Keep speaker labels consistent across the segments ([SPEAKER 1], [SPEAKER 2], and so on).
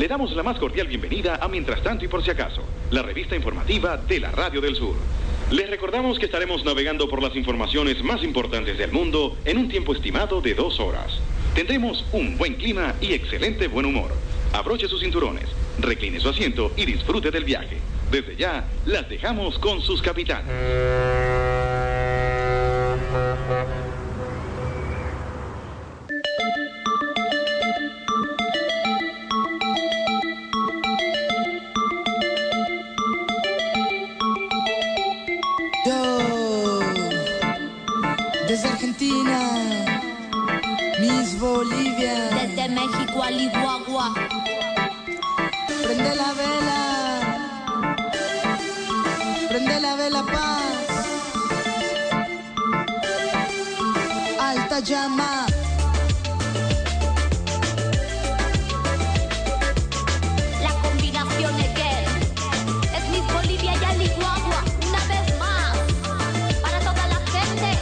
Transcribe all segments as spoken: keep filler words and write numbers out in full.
[SPEAKER 1] Le damos la más cordial bienvenida a Mientras Tanto y Por Si Acaso, la revista informativa de la Radio del Sur. Les recordamos que estaremos navegando por las informaciones más importantes del mundo en un tiempo estimado de dos horas. Tendremos un buen clima y excelente buen humor. Abroche sus cinturones, recline su asiento y disfrute del viaje. Desde ya, las dejamos con sus capitanes.
[SPEAKER 2] Desde Argentina, Miss Bolivia.
[SPEAKER 3] Desde México al Iguagua.
[SPEAKER 2] Prende la vela, prende la vela paz. Alta llama.
[SPEAKER 3] La combinación es que es Miss Bolivia y al Iguagua. Una vez más, para toda la gente.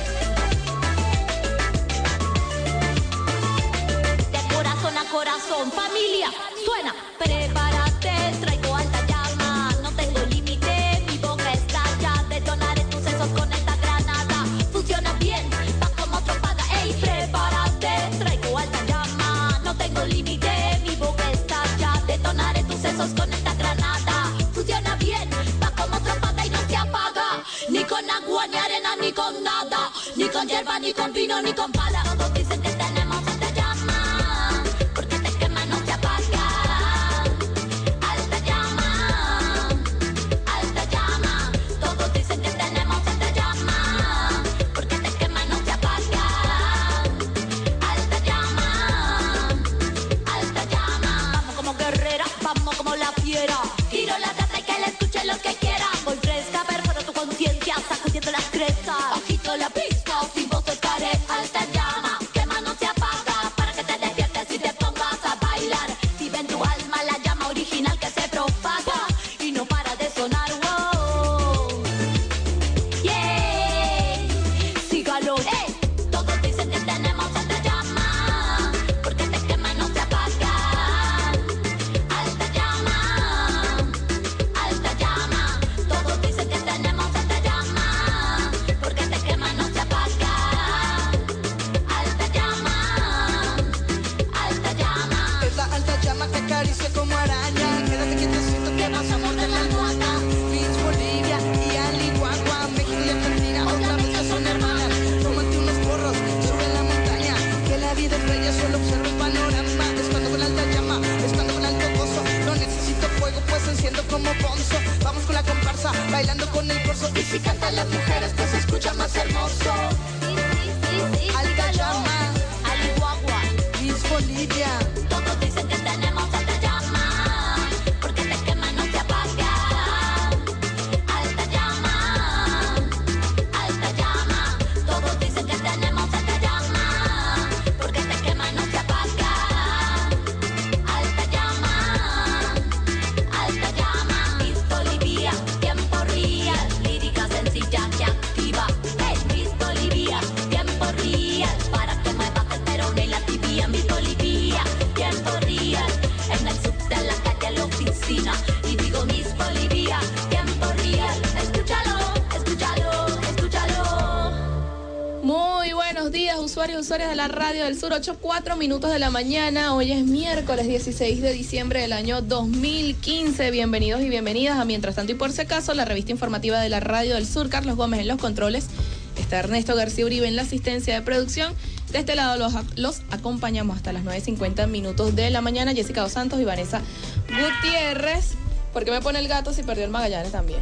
[SPEAKER 3] Corazón, familia, suena, prepárate, traigo alta llama, no tengo límite, mi boca estalla, detonaré tus sesos con esta granada, funciona bien, va como otro paga, ey, prepárate, traigo alta llama, no tengo límite, mi boca estalla, detonaré tus sesos con esta granada, funciona bien, va como otro paga y no se apaga, ni con agua, ni arena, ni con nada, ni con hierba, ni con vino, ni con pala, todos dicen que tenemos alta llama. Tiro la data y que la escuche lo que quiera. Voy fresca, perforo tu conciencia, sacudiendo las crestas. Bajito la pista, sin voz estaré. Alta llama, quema no se apaga. Para que te despiertes y te pongas a bailar. Vive en tu alma la llama original que se propaga y no para de sonar, wow. Yeah, sígalo, eh. Todos dicen que tenemos alta llama, porque te quema no se apaga.
[SPEAKER 2] Como araña, quédate quietecito que vas a morder la almohada. Miss Bolivia y al Iguagua, México y Argentina otra vez ya son hermanas. Tómate unos porros, sube la montaña, que la vida es bella, solo observa el panorama. Estando con alta llama, estando con alto gozo, no necesito fuego pues enciendo como bonzo. Vamos con la comparsa, bailando con el corso, y si cantan las mujeres pues se escucha más hermoso.
[SPEAKER 3] Sí, sí, sí, sí,
[SPEAKER 2] alta llama,
[SPEAKER 3] al Iguagua,
[SPEAKER 2] Miss Bolivia.
[SPEAKER 3] todos dicen que tenemos alta llama, porque te quema no se apaga. Alta llama, alta llama, todos dicen que tenemos alta llama, porque te quema no se apaga. Alta llama, alta llama, Miss Bolivia, tiempo real, lírica sencilla que activa. Hey, Miss Bolivia, tiempo real, para que muevas el perón y la tibia. Miss Bolivia, tiempo real, en el subte, en la calle, en la oficina, y digo Miss Bolivia, tiempo real. Escúchalo, escúchalo, escúchalo.
[SPEAKER 4] Muy buenos días, usuarios y usuarias de la Radio del Sur, ocho cuatro minutos de la mañana. Hoy es miércoles dieciséis de diciembre del año dos mil quince. Bienvenidos y bienvenidas a Mientras Tanto y Por Si Acaso, la revista informativa de la Radio del Sur. Carlos Gómez en los controles, está Ernesto García Uribe en la asistencia de producción. De este lado los, los acompañamos hasta las nueve cincuenta minutos de la mañana, Jessica Dos Santos y Vanessa Gutiérrez. ¿Por qué me pone el gato si perdió el Magallanes también?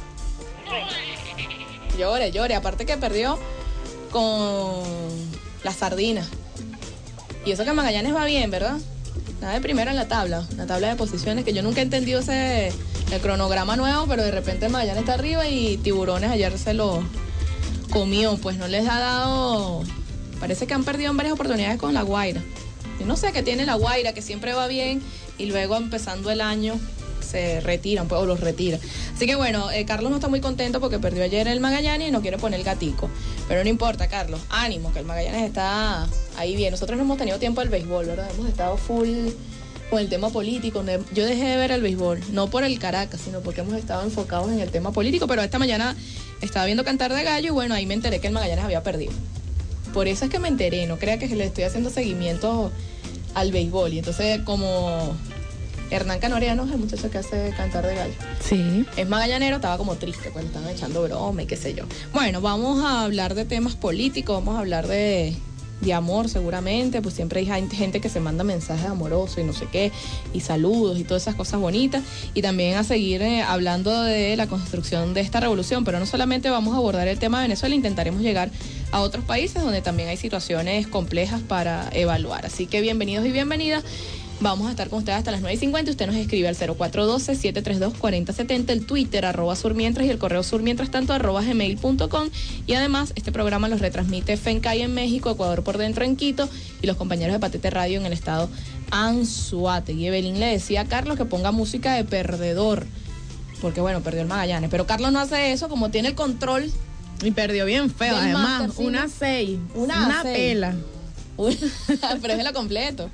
[SPEAKER 4] Llore, llore, aparte que perdió con la sardina. Y eso que Magallanes va bien, ¿verdad? Nada de primero en la tabla, la tabla de posiciones, que yo nunca he entendido ese el cronograma nuevo, pero de repente Magallanes está arriba y Tiburones ayer se lo comió, pues no les ha dado, parece que han perdido en varias oportunidades con La Guaira. Yo no sé qué tiene La Guaira, que siempre va bien y luego empezando el año se retiran, pues, o los retira. Así que bueno, eh, Carlos no está muy contento porque perdió ayer el Magallanes y no quiere poner el gatico. Pero no importa, Carlos, ánimo, que el Magallanes está ahí bien. Nosotros no hemos tenido tiempo del béisbol, ¿verdad? Hemos estado full, con el tema político. Yo dejé de ver el béisbol, no por el Caracas, sino porque hemos estado enfocados en el tema político, pero esta mañana estaba viendo Cantar de Gallo y bueno, ahí me enteré que el Magallanes había perdido. Por eso es que me enteré, no crea que le estoy haciendo seguimiento al béisbol. Y entonces, como Hernán Canoriano, el muchacho que hace Cantar de Gallo,
[SPEAKER 5] sí,
[SPEAKER 4] es magallanero, estaba como triste, pues le estaban echando broma y qué sé yo. Bueno, vamos a hablar de temas políticos, vamos a hablar de... de amor seguramente, pues siempre hay gente que se manda mensajes amorosos y no sé qué, y saludos y todas esas cosas bonitas, y también a seguir eh, hablando de la construcción de esta revolución, pero no solamente vamos a abordar el tema de Venezuela, intentaremos llegar a otros países donde también hay situaciones complejas para evaluar, así que bienvenidos y bienvenidas. Vamos a estar con ustedes hasta las nueve y cincuenta. Usted nos escribe al cero cuatro uno dos, siete tres dos, cuatro cero siete cero, el Twitter, arroba surmientras, y el correo surmientras tanto, arroba gmail punto com. Y además, este programa los retransmite FENCAI en México, Ecuador por dentro en Quito, y los compañeros de Patete Radio en el estado Anzoátegui. Y Evelyn le decía a Carlos que ponga música de perdedor, porque bueno, perdió el Magallanes. Pero Carlos no hace eso, como tiene el control.
[SPEAKER 5] Y perdió bien feo,
[SPEAKER 4] Del
[SPEAKER 5] además,
[SPEAKER 4] Master, sí,
[SPEAKER 5] una
[SPEAKER 4] ¿no?
[SPEAKER 5] seis,
[SPEAKER 4] Una
[SPEAKER 5] una
[SPEAKER 4] seis.
[SPEAKER 5] pela.
[SPEAKER 4] Pero es de lo completo.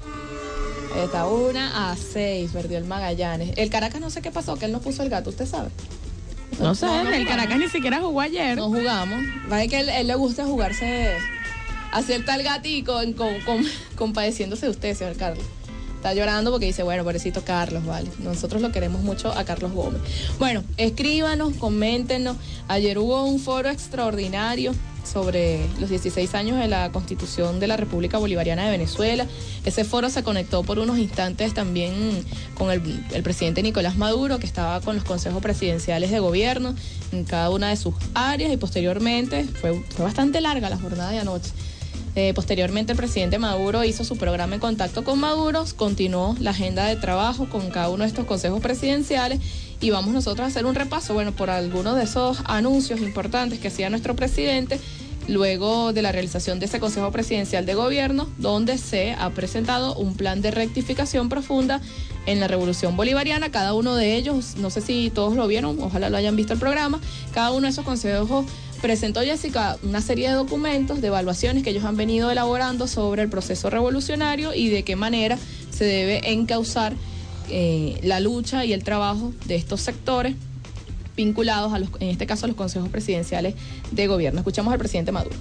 [SPEAKER 4] Está una a seis, perdió el Magallanes. El Caracas no sé qué pasó, que él no puso el gato, ¿usted sabe?
[SPEAKER 5] No sé, el Caracas ni siquiera jugó ayer.
[SPEAKER 4] No jugamos. Vaya que él, él le gusta jugarse, hacer tal gatico, en, con, con, compadeciéndose de usted, señor Carlos. Está llorando porque dice, bueno, pobrecito Carlos, vale. Nosotros lo queremos mucho a Carlos Gómez. Bueno, escríbanos, coméntenos. Ayer hubo un foro extraordinario sobre los dieciséis años de la Constitución de la República Bolivariana de Venezuela. Ese foro se conectó por unos instantes también con el, el presidente Nicolás Maduro, que estaba con los consejos presidenciales de gobierno en cada una de sus áreas, y posteriormente, fue, fue bastante larga la jornada de anoche. Eh, posteriormente el presidente Maduro hizo su programa en contacto con Maduro, continuó la agenda de trabajo con cada uno de estos consejos presidenciales, y vamos nosotros a hacer un repaso, bueno, por algunos de esos anuncios importantes que hacía nuestro presidente luego de la realización de ese Consejo Presidencial de Gobierno, donde se ha presentado un plan de rectificación profunda en la Revolución Bolivariana. Cada uno de ellos, no sé si todos lo vieron, ojalá lo hayan visto el programa, cada uno de esos consejos presentó, Jessica, una serie de documentos, de evaluaciones que ellos han venido elaborando sobre el proceso revolucionario y de qué manera se debe encauzar eh, la lucha y el trabajo de estos sectores vinculados a los, en este caso a los consejos presidenciales de gobierno. Escuchamos al presidente Maduro.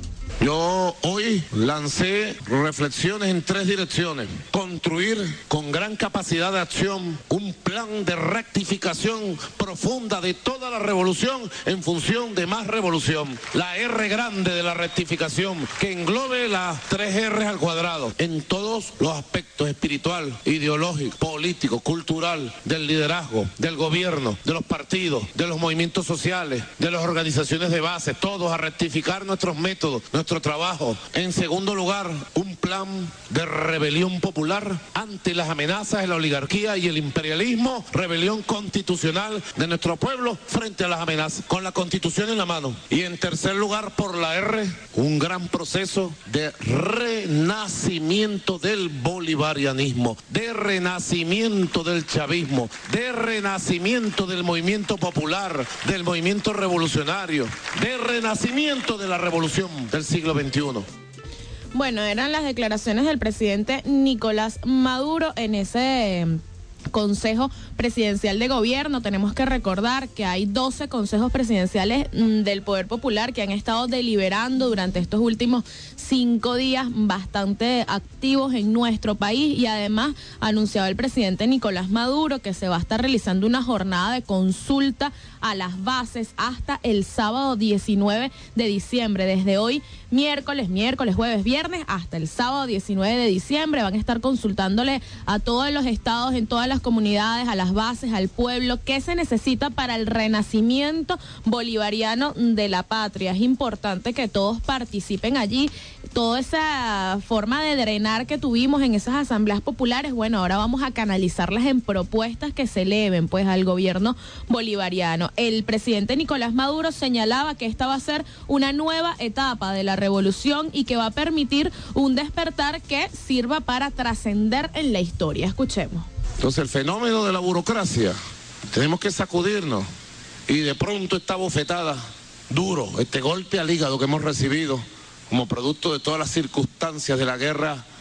[SPEAKER 6] Yo hoy lancé reflexiones en tres direcciones. Construir con gran capacidad de acción un plan de rectificación profunda de toda la revolución en función de más revolución. La R grande de la rectificación, que englobe las tres R's al cuadrado en todos los aspectos: espiritual, ideológico, político, cultural, del liderazgo, del gobierno, de los partidos, de los movimientos sociales, de las organizaciones de base, todos a rectificar nuestros métodos, nuestro trabajo. En segundo lugar, un plan de rebelión popular ante las amenazas de la oligarquía y el imperialismo, rebelión constitucional de nuestro pueblo frente a las amenazas, con la Constitución en la mano. Y en tercer lugar, por la R, un gran proceso de renacimiento del bolivarianismo, de renacimiento del chavismo, de renacimiento del movimiento popular, del movimiento revolucionario, de renacimiento de la revolución del siglo veintiuno.
[SPEAKER 5] Bueno, eran las declaraciones del presidente Nicolás Maduro en ese Consejo Presidencial de Gobierno. Tenemos que recordar que hay doce consejos presidenciales del Poder Popular que han estado deliberando durante estos últimos cinco días, bastante activos en nuestro país, y además anunciaba el presidente Nicolás Maduro que se va a estar realizando una jornada de consulta a las bases hasta el sábado diecinueve de diciembre. Desde hoy, miércoles, miércoles, jueves, viernes, hasta el sábado diecinueve de diciembre van a estar consultándole a todos los estados, en todas las comunidades, a las bases, al pueblo, qué se necesita para el renacimiento bolivariano de la patria. Es importante que todos participen allí. Toda esa forma de drenar que tuvimos en esas asambleas populares, bueno, ahora vamos a canalizarlas en propuestas que se eleven pues al gobierno bolivariano. El presidente Nicolás Maduro señalaba que esta va a ser una nueva etapa de la revolución y que va a permitir un despertar que sirva para trascender en la historia. Escuchemos.
[SPEAKER 6] Entonces, el fenómeno de la burocracia, tenemos que sacudirnos, y de pronto esta bofetada duro, este golpe al hígado que hemos recibido como producto de todas las circunstancias de la guerra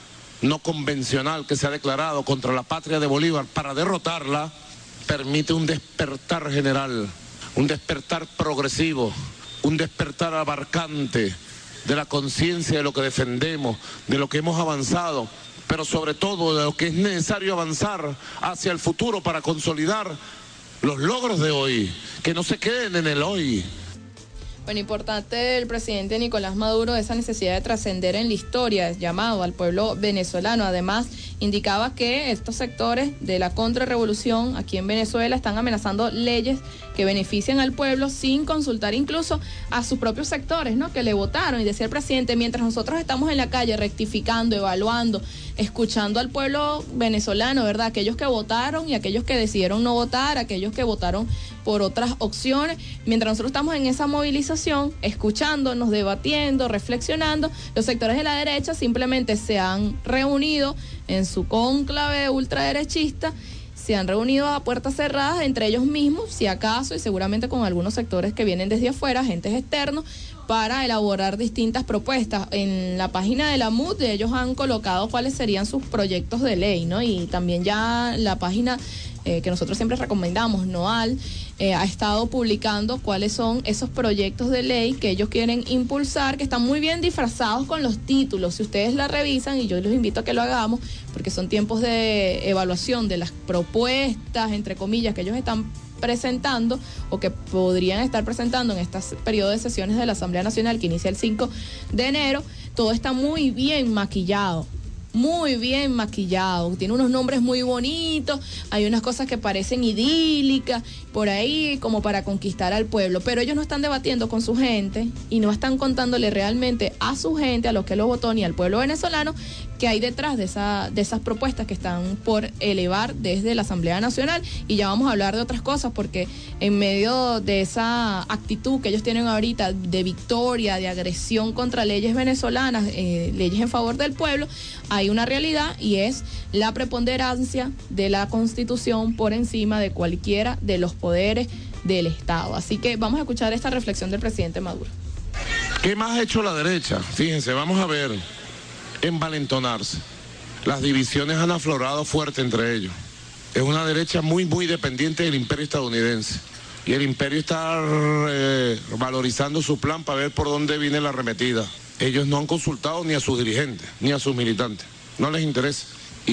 [SPEAKER 6] no convencional que se ha declarado contra la patria de Bolívar para derrotarla, permite un despertar general, un despertar progresivo, un despertar abarcante de la conciencia de lo que defendemos, de lo que hemos avanzado, pero sobre todo de lo que es necesario avanzar hacia el futuro para consolidar los logros de hoy, que no se queden en el hoy.
[SPEAKER 4] Bueno, importante el presidente Nicolás Maduro, esa necesidad de trascender en la historia, llamado al pueblo venezolano. Además, indicaba que estos sectores de la contrarrevolución aquí en Venezuela están amenazando leyes que benefician al pueblo sin consultar incluso a sus propios sectores, ¿no?, que le votaron. Y decía el presidente, mientras nosotros estamos en la calle rectificando, evaluando, escuchando al pueblo venezolano, ¿verdad?, aquellos que votaron y aquellos que decidieron no votar, aquellos que votaron por otras opciones, mientras nosotros estamos en esa movilización, escuchándonos, debatiendo, reflexionando, los sectores de la derecha simplemente se han reunido en su cónclave ultraderechista, se han reunido a puertas cerradas entre ellos mismos, si acaso, y seguramente con algunos sectores que vienen desde afuera, agentes externos, para elaborar distintas propuestas. En la página de la M U D ellos han colocado cuáles serían sus proyectos de ley, ¿no? Y también ya la página eh, que nosotros siempre recomendamos, NOAL, eh, ha estado publicando cuáles son esos proyectos de ley que ellos quieren impulsar, que están muy bien disfrazados con los títulos. Si ustedes la revisan, y yo los invito a que lo hagamos, porque son tiempos de evaluación de las propuestas, entre comillas, que ellos están presentando o que podrían estar presentando en este periodo de sesiones de la Asamblea Nacional que inicia el cinco de enero, todo está muy bien maquillado, muy bien maquillado, tiene unos nombres muy bonitos, hay unas cosas que parecen idílicas por ahí como para conquistar al pueblo, pero ellos no están debatiendo con su gente y no están contándole realmente a su gente, a los que lo votó, ni al pueblo venezolano, que hay detrás de esa de esas propuestas que están por elevar desde la Asamblea Nacional. Y ya vamos a hablar de otras cosas, porque en medio de esa actitud que ellos tienen ahorita de victoria, de agresión contra leyes venezolanas, eh, leyes en favor del pueblo, hay una realidad, y es la preponderancia de la Constitución por encima de cualquiera de los poderes del Estado. Así que vamos a escuchar esta reflexión del presidente Maduro.
[SPEAKER 6] ¿Qué más ha hecho la derecha? Fíjense, vamos a ver, envalentonarse. Las divisiones han aflorado fuerte entre ellos. Es una derecha muy, muy dependiente del imperio estadounidense. Y el imperio está eh, valorizando su plan para ver por dónde viene la arremetida. Ellos no han consultado ni a sus dirigentes, ni a sus militantes. No les interesa.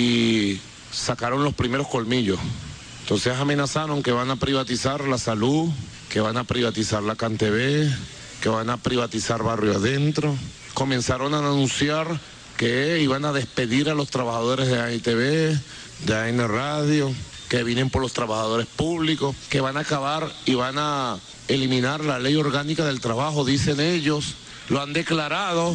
[SPEAKER 6] Y sacaron los primeros colmillos. Entonces amenazaron que van a privatizar la salud, que van a privatizar la CanTV, que van a privatizar Barrio Adentro. Comenzaron a anunciar que iban a despedir a los trabajadores de A I T V, de A N Radio, que vienen por los trabajadores públicos, que van a acabar y van a eliminar la ley orgánica del trabajo, dicen ellos, lo han declarado.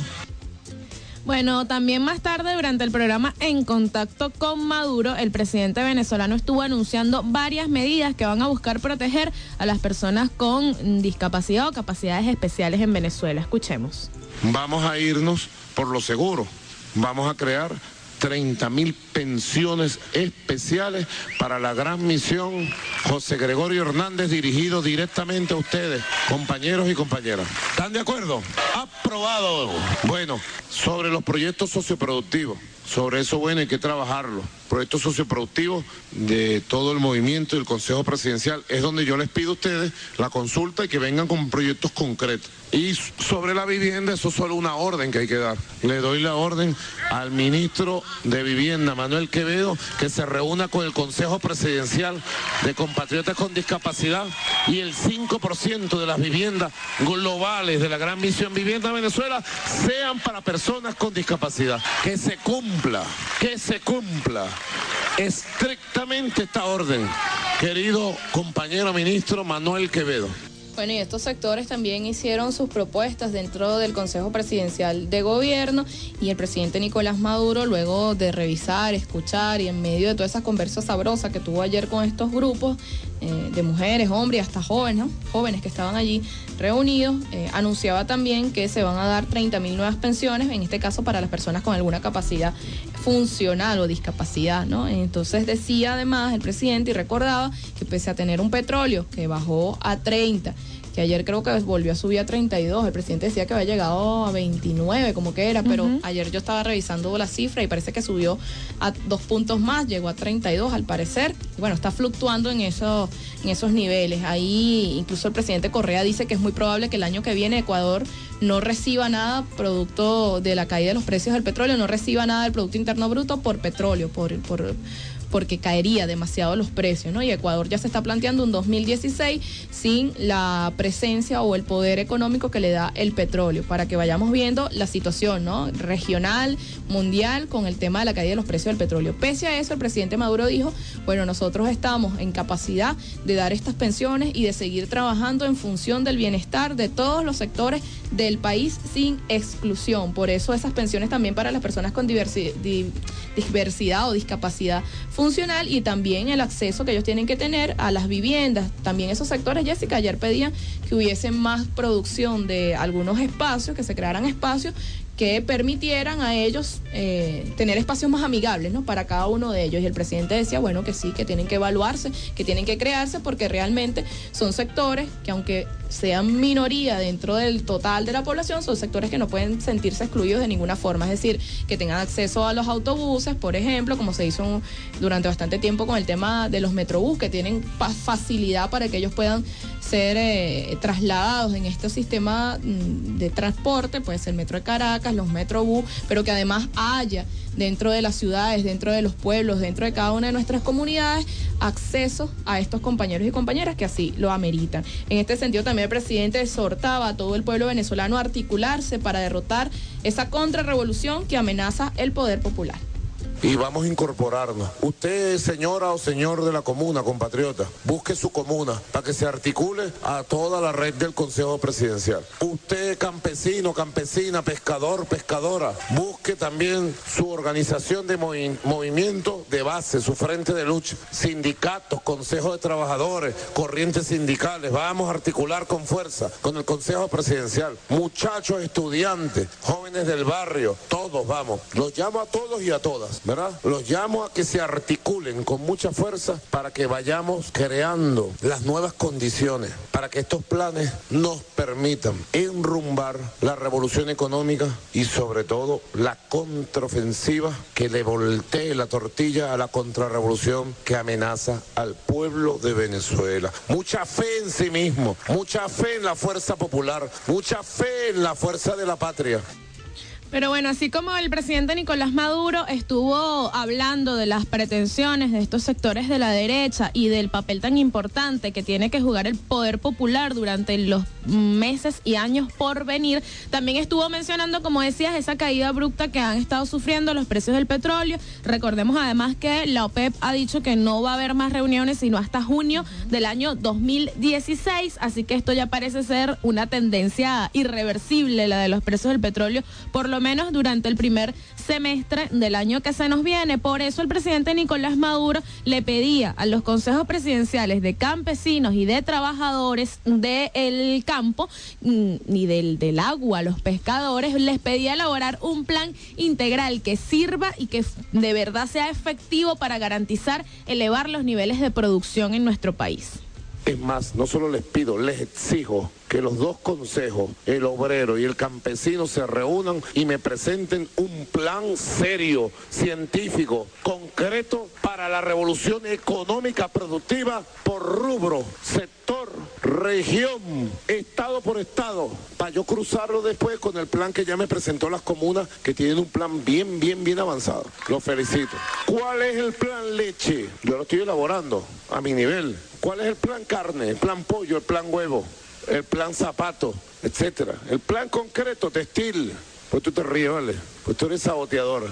[SPEAKER 5] Bueno, también más tarde durante el programa En Contacto con Maduro, el presidente venezolano estuvo anunciando varias medidas que van a buscar proteger a las personas con discapacidad o capacidades especiales en Venezuela. Escuchemos.
[SPEAKER 6] Vamos a irnos por lo seguro. Vamos a crear treinta mil pensiones especiales para la gran misión José Gregorio Hernández, dirigido directamente a ustedes, compañeros y compañeras. ¿Están de acuerdo? Aprobado. Bueno, sobre los proyectos socioproductivos, sobre eso, bueno, hay que trabajarlo. Proyectos socioproductivos de todo el movimiento y el Consejo Presidencial, es donde yo les pido a ustedes la consulta y que vengan con proyectos concretos. Y sobre la vivienda, eso es solo una orden que hay que dar. Le doy la orden al ministro de Vivienda, Manuel Quevedo, que se reúna con el Consejo Presidencial de compatriotas con discapacidad, y el cinco por ciento de las viviendas globales de la Gran Misión Vivienda Venezuela sean para personas con discapacidad. Que se cumpla, que se cumpla estrictamente esta orden, querido compañero ministro Manuel Quevedo.
[SPEAKER 4] Bueno, y estos sectores también hicieron sus propuestas dentro del Consejo Presidencial de Gobierno, y el presidente Nicolás Maduro, luego de revisar, escuchar y en medio de toda esa conversa sabrosa que tuvo ayer con estos grupos eh, de mujeres, hombres y hasta jóvenes, ¿no? jóvenes que estaban allí reunidos, eh, anunciaba también que se van a dar treinta mil nuevas pensiones, en este caso para las personas con alguna capacidad funcional o discapacidad, ¿no? Entonces decía además el presidente y recordaba que pese a tener un petróleo que bajó a treinta, que ayer creo que volvió a subir a treinta y dos, el presidente decía que había llegado a veintinueve, como que era, pero uh-huh. ayer yo estaba revisando la cifra y parece que subió a dos puntos más, llegó a treinta y dos al parecer, y bueno, está fluctuando en, eso, en esos niveles. Ahí incluso el presidente Correa dice que es muy probable que el año que viene Ecuador no reciba nada producto de la caída de los precios del petróleo, no reciba nada del Producto Interno Bruto por petróleo, por... por porque caería demasiado los precios, ¿no? Y Ecuador ya se está planteando un dos mil dieciséis sin la presencia o el poder económico que le da el petróleo, para que vayamos viendo la situación, ¿no? Regional, mundial, con el tema de la caída de los precios del petróleo. Pese a eso, el presidente Maduro dijo, bueno, nosotros estamos en capacidad de dar estas pensiones y de seguir trabajando en función del bienestar de todos los sectores del país sin exclusión. Por eso esas pensiones también para las personas con diversi- di- diversidad o discapacidad funcional, y también el acceso que ellos tienen que tener a las viviendas. También esos sectores, Jessica, ayer pedían que hubiese más producción de algunos espacios, que se crearan espacios que permitieran a ellos eh, tener espacios más amigables, ¿no? Para cada uno de ellos. Y el presidente decía, bueno, que sí, que tienen que evaluarse, que tienen que crearse, porque realmente son sectores que, aunque sean minoría dentro del total de la población, son sectores que no pueden sentirse excluidos de ninguna forma. Es decir, que tengan acceso a los autobuses, por ejemplo, como se hizo durante bastante tiempo con el tema de los metrobús, que tienen facilidad para que ellos puedan ser eh, trasladados en este sistema de transporte, puede ser el Metro de Caracas, los Metrobús, pero que además haya dentro de las ciudades, dentro de los pueblos, dentro de cada una de nuestras comunidades, acceso a estos compañeros y compañeras que así lo ameritan. En este sentido, también el presidente exhortaba a todo el pueblo venezolano a articularse para derrotar esa contrarrevolución que amenaza el poder popular.
[SPEAKER 6] Y vamos a incorporarnos. Usted, señora o señor de la comuna, compatriota, busque su comuna para que se articule a toda la red del Consejo Presidencial. Usted, campesino, campesina, pescador, pescadora, busque también su organización de movi- movimiento de base, su frente de lucha, sindicatos, consejos de trabajadores, corrientes sindicales. Vamos a articular con fuerza con el Consejo Presidencial. Muchachos, estudiantes, jóvenes del barrio, todos vamos. Los llamo a todos y a todas, ¿verdad? Los llamo a que se articulen con mucha fuerza para que vayamos creando las nuevas condiciones para que estos planes nos permitan enrumbar la revolución económica y sobre todo la contraofensiva que le voltee la tortilla a la contrarrevolución que amenaza al pueblo de Venezuela. Mucha fe en sí mismo, mucha fe en la fuerza popular, mucha fe en la fuerza de la patria.
[SPEAKER 5] Pero bueno, así como el presidente Nicolás Maduro estuvo hablando de las pretensiones de estos sectores de la derecha y del papel tan importante que tiene que jugar el poder popular durante los meses y años por venir, también estuvo mencionando, como decías, esa caída abrupta que han estado sufriendo los precios del petróleo. Recordemos además que la OPEP ha dicho que no va a haber más reuniones sino hasta junio del año dos mil dieciséis, así que esto ya parece ser una tendencia irreversible, la de los precios del petróleo, por lo menos durante el primer semestre del año que se nos viene. Por eso el presidente Nicolás Maduro le pedía a los consejos presidenciales de campesinos y de trabajadores del campo y del, del agua, los pescadores, les pedía elaborar un plan integral que sirva y que de verdad sea efectivo para garantizar elevar los niveles de producción en nuestro país.
[SPEAKER 6] Es más, no solo les pido, les exijo que los dos consejos, el obrero y el campesino, se reúnan y me presenten un plan serio, científico, concreto para la revolución económica productiva por rubro, sector, región, estado por estado, para yo cruzarlo después con el plan que ya me presentó las comunas, que tienen un plan bien, bien, bien avanzado. Los felicito. ¿Cuál es el plan leche? Yo lo estoy elaborando a mi nivel. ¿Cuál es el plan carne, el plan pollo, el plan huevo, el plan zapato, etcétera? El plan concreto, textil. Pues tú te ríes, ¿vale? Pues tú eres saboteador.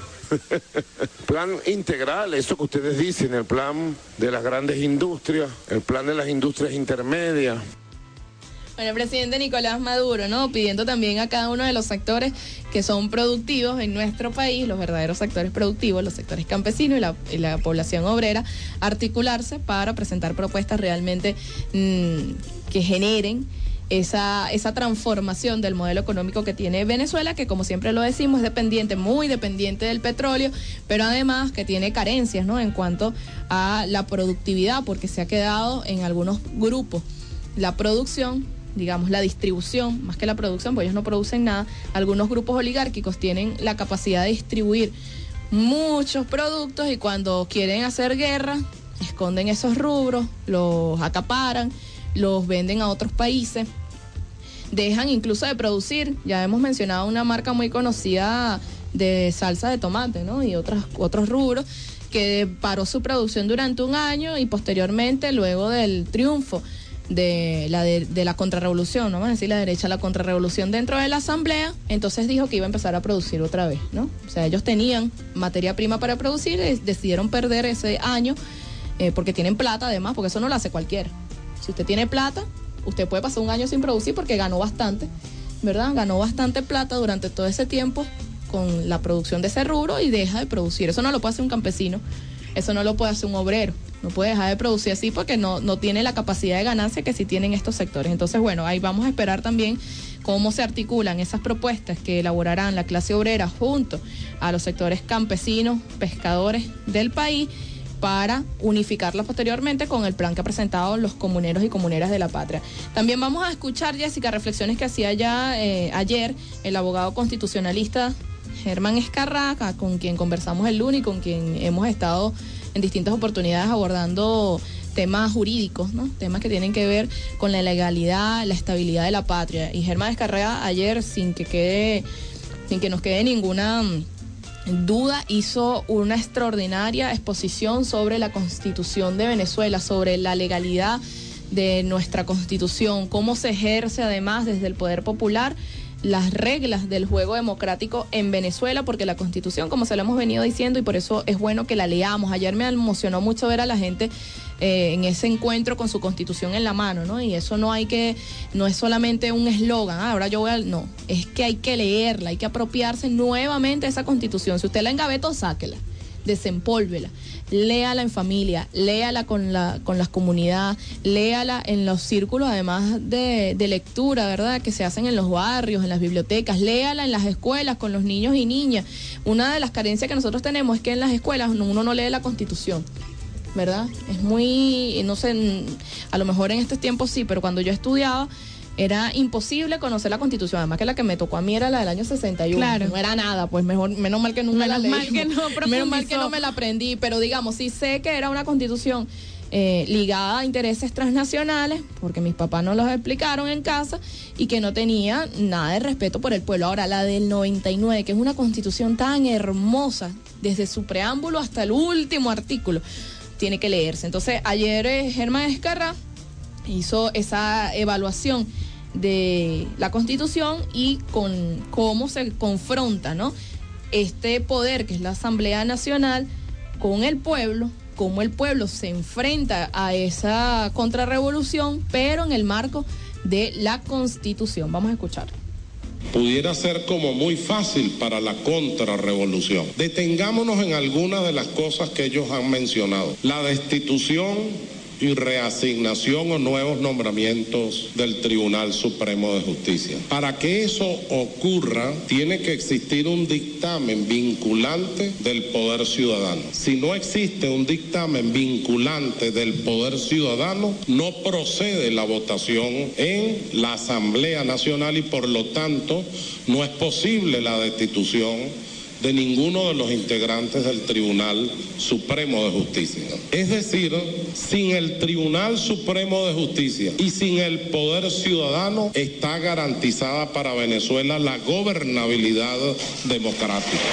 [SPEAKER 6] Plan integral, eso que ustedes dicen, el plan de las grandes industrias, el plan de las industrias intermedias.
[SPEAKER 4] Bueno, el presidente Nicolás Maduro, ¿no? Pidiendo también a cada uno de los sectores que son productivos en nuestro país, los verdaderos sectores productivos, los sectores campesinos y la, y la población obrera, articularse para presentar propuestas realmente mmm, que generen esa, esa transformación del modelo económico que tiene Venezuela, que como siempre lo decimos, es dependiente, muy dependiente del petróleo, pero además que tiene carencias, ¿no? En cuanto a la productividad, porque se ha quedado en algunos grupos la producción digamos, la distribución, más que la producción, porque ellos no producen nada. Algunos grupos oligárquicos tienen la capacidad de distribuir muchos productos y cuando quieren hacer guerra, esconden esos rubros, los acaparan, los venden a otros países, dejan incluso de producir. Ya hemos mencionado una marca muy conocida de salsa de tomate, ¿no? Y otros, otros rubros, que paró su producción durante un año y posteriormente, luego del triunfo de la, de, de la contrarrevolución, ¿no? Vamos a decir la derecha, la contrarrevolución dentro de la asamblea, entonces dijo que iba a empezar a producir otra vez, ¿no? O sea, ellos tenían materia prima para producir, y decidieron perder ese año, eh, porque tienen plata además, porque eso no lo hace cualquiera. Si usted tiene plata, usted puede pasar un año sin producir porque ganó bastante, ¿verdad? Ganó bastante plata durante todo ese tiempo con la producción de ese rubro y deja de producir. Eso no lo puede hacer un campesino, eso no lo puede hacer un obrero, no puede dejar de producir así porque no, no tiene la capacidad de ganancia que sí tienen estos sectores. Entonces, bueno, ahí vamos a esperar también cómo se articulan esas propuestas que elaborarán la clase obrera junto a los sectores campesinos, pescadores del país, para unificarla posteriormente con el plan que ha presentado los comuneros y comuneras de la patria. También vamos a escuchar, Jessica, reflexiones que hacía ya eh, ayer el abogado constitucionalista Germán Escarraga, con quien conversamos el lunes y con quien hemos estado en distintas oportunidades abordando temas jurídicos, ¿no? Temas que tienen que ver con la legalidad, la estabilidad de la patria. Y Germán Escarraga ayer, sin que quede, sin que nos quede ninguna duda, hizo una extraordinaria exposición sobre la Constitución de Venezuela, sobre la legalidad de nuestra Constitución, cómo se ejerce además desde el poder popular las reglas del juego democrático en Venezuela, porque la Constitución, como se lo hemos venido diciendo, y por eso es bueno que la leamos. Ayer me emocionó mucho ver a la gente eh, en ese encuentro con su Constitución en la mano, ¿no? Y eso no hay que, no es solamente un eslogan, ah, ahora yo voy a, no, es que hay que leerla, hay que apropiarse nuevamente de esa Constitución. Si usted la engavetó, sáquela, desempólvela, léala en familia, léala con la con las comunidades, léala en los círculos además de, de lectura, ¿verdad?, que se hacen en los barrios, en las bibliotecas, léala en las escuelas con los niños y niñas. Una de las carencias que nosotros tenemos es que en las escuelas uno no lee la Constitución, ¿verdad? Es muy, no sé, a lo mejor en estos tiempos sí, pero cuando yo estudiaba era imposible conocer la Constitución, además que la que me tocó a mí era la del año sesenta y uno,
[SPEAKER 5] claro.
[SPEAKER 4] No era nada, pues mejor, menos mal que nunca
[SPEAKER 5] menos
[SPEAKER 4] la leí,
[SPEAKER 5] mal que no
[SPEAKER 4] menos mal que no me la aprendí, pero digamos, sí sé que era una Constitución eh, ligada a intereses transnacionales, porque mis papás nos los explicaron en casa, y que no tenía nada de respeto por el pueblo. Ahora, la del noventa y nueve, que es una Constitución tan hermosa, desde su preámbulo hasta el último artículo, tiene que leerse. Entonces, ayer eh, Germán Escarraga hizo esa evaluación de la Constitución y con cómo se confronta, ¿no?, este poder que es la Asamblea Nacional con el pueblo, cómo el pueblo se enfrenta a esa contrarrevolución, pero en el marco de la Constitución. Vamos a escuchar.
[SPEAKER 6] Pudiera ser como muy fácil para la contrarrevolución. Detengámonos en algunas de las cosas que ellos han mencionado. La destitución y reasignación o nuevos nombramientos del Tribunal Supremo de Justicia. Para que eso ocurra, tiene que existir un dictamen vinculante del Poder Ciudadano. Si no existe un dictamen vinculante del Poder Ciudadano, no procede la votación en la Asamblea Nacional y por lo tanto no es posible la destitución de ninguno de los integrantes del Tribunal Supremo de Justicia. Es decir, sin el Tribunal Supremo de Justicia y sin el Poder Ciudadano está garantizada para Venezuela la gobernabilidad democrática.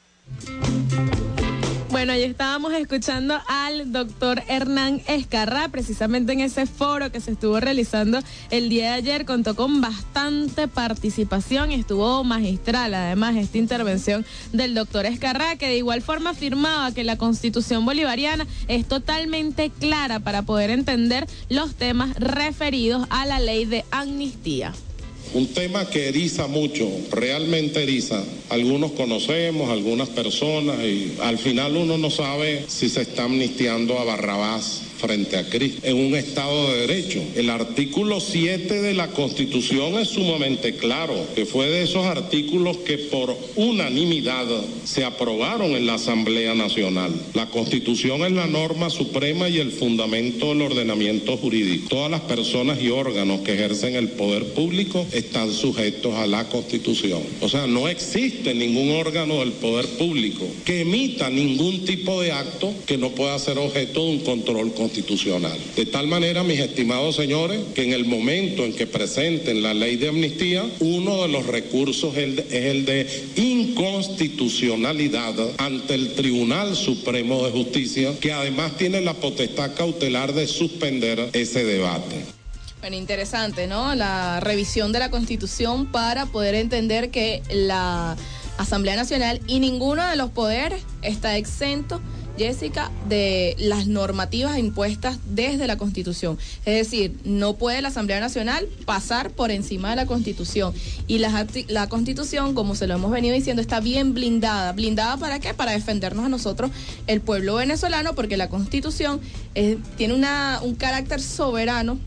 [SPEAKER 5] Bueno, ahí estábamos escuchando al doctor Hernán Escarraga, precisamente en ese foro que se estuvo realizando el día de ayer. Contó con bastante participación y estuvo magistral, además, esta intervención del doctor Escarraga, que de igual forma afirmaba que la Constitución bolivariana es totalmente clara para poder entender los temas referidos a la ley de amnistía.
[SPEAKER 6] Un tema que eriza mucho, realmente eriza. Algunos conocemos, algunas personas, y al final uno no sabe si se está amnistiando a Barrabás frente a Cristo en un Estado de Derecho. El artículo siete de la Constitución es sumamente claro, que fue de esos artículos que por unanimidad se aprobaron en la Asamblea Nacional. La Constitución es la norma suprema y el fundamento del ordenamiento jurídico. Todas las personas y órganos que ejercen el poder público están sujetos a la Constitución. O sea, no existe ningún órgano del poder público que emita ningún tipo de acto que no pueda ser objeto de un control constitucional. De tal manera, mis estimados señores, que en el momento en que presenten la ley de amnistía, uno de los recursos es el de, es el de inconstitucionalidad ante el Tribunal Supremo de Justicia, que además tiene la potestad cautelar de suspender ese debate.
[SPEAKER 4] Bueno, interesante, ¿no? La revisión de la Constitución para poder entender que la Asamblea Nacional y ninguno de los poderes está exento, Jessica, de las normativas impuestas desde la Constitución. Es decir, no puede la Asamblea Nacional pasar por encima de la Constitución. Y la, la Constitución, como se lo hemos venido diciendo, está bien blindada. ¿Blindada para qué? Para defendernos a nosotros, el pueblo venezolano, porque la Constitución es, tiene una, un carácter soberano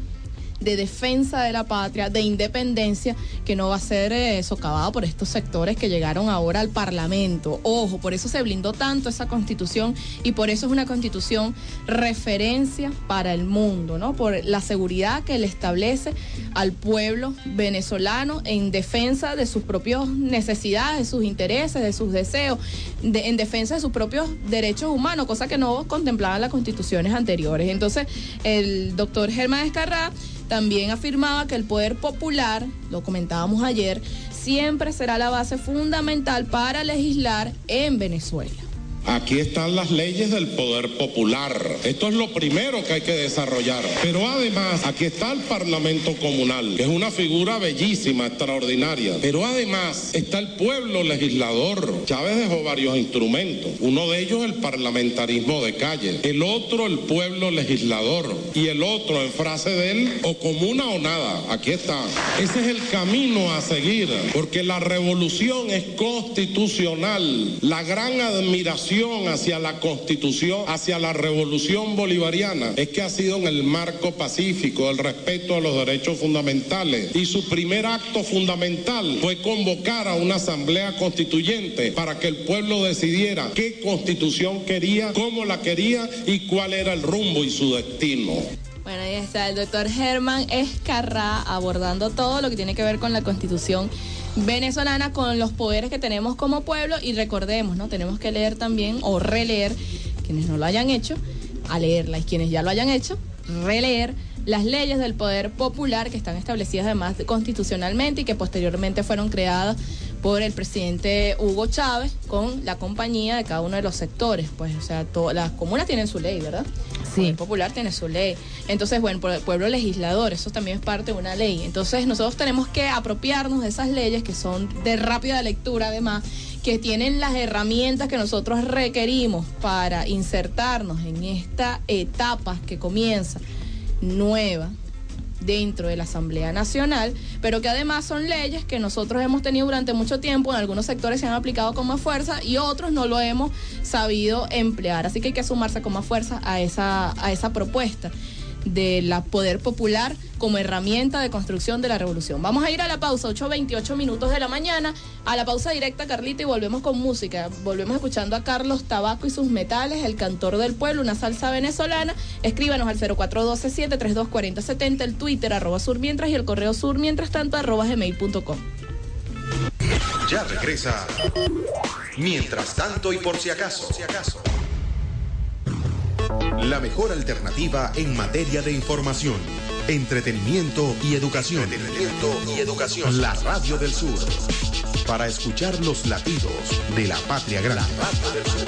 [SPEAKER 4] de defensa de la patria, de independencia, que no va a ser eh, socavado por estos sectores que llegaron ahora al Parlamento. Ojo, por eso se blindó tanto esa Constitución y por eso es una Constitución referencia para el mundo, ¿no? Por la seguridad que le establece al pueblo venezolano en defensa de sus propias necesidades, de sus intereses, de sus deseos, de, en defensa de sus propios derechos humanos, cosa que no contemplaban las constituciones anteriores. Entonces, el doctor Germán Escarrá también afirmaba que el poder popular, lo comentábamos ayer, siempre será la base fundamental para legislar en Venezuela.
[SPEAKER 6] Aquí están las leyes del poder popular. Esto es lo primero que hay que desarrollar. Pero además, aquí está el Parlamento Comunal, que es una figura bellísima, extraordinaria. Pero además está el pueblo legislador. Chávez dejó varios instrumentos. Uno de ellos el parlamentarismo de calle. El otro el pueblo legislador. Y el otro, en frase de él, o comuna o nada. Aquí está. Ese es el camino a seguir, porque la revolución es constitucional. La gran admiración hacia la Constitución, hacia la revolución bolivariana, es que ha sido en el marco pacífico, el respeto a los derechos fundamentales, y su primer acto fundamental fue convocar a una asamblea constituyente para que el pueblo decidiera qué Constitución quería, cómo la quería y cuál era el rumbo y su destino.
[SPEAKER 4] Bueno, ahí está el doctor Germán Escarrá abordando todo lo que tiene que ver con la Constitución venezolana, con los poderes que tenemos como pueblo. Y recordemos, ¿no? Tenemos que leer también o releer, quienes no lo hayan hecho, a leerla, y quienes ya lo hayan hecho, releer las leyes del poder popular que están establecidas además constitucionalmente y que posteriormente fueron creadas por el presidente Hugo Chávez con la compañía de cada uno de los sectores. Pues, o sea, todas las comunas tienen su ley, ¿verdad? Sí. El poder popular tiene su ley. Entonces, bueno, por el pueblo legislador, eso también es parte de una ley. Entonces, nosotros tenemos que apropiarnos de esas leyes que son de rápida lectura, además, que tienen las herramientas que nosotros requerimos para insertarnos en esta etapa que comienza nueva dentro de la Asamblea Nacional, pero que además son leyes que nosotros hemos tenido durante mucho tiempo. En algunos sectores se han aplicado con más fuerza y otros no lo hemos sabido emplear, así que hay que sumarse con más fuerza a esa, a esa propuesta de la poder popular como herramienta de construcción de la revolución. Vamos a ir a la pausa, ocho veintiocho minutos de la mañana, a la pausa directa, Carlita, y volvemos con música. Volvemos escuchando a Carlos Tabaco y sus metales, el cantor del pueblo, una salsa venezolana. Escríbanos al cero cuatro uno dos siete tres dos cuatro cero siete cero, el Twitter arroba surmientras y el correo surmientras tanto arroba gmail punto com.
[SPEAKER 7] Ya regresa Mientras tanto y por si acaso. Si acaso. La mejor alternativa en materia de información, entretenimiento y educación. Entretenimiento y educación. La Radio del Sur. Para escuchar los latidos de la patria grande. La Radio del Sur.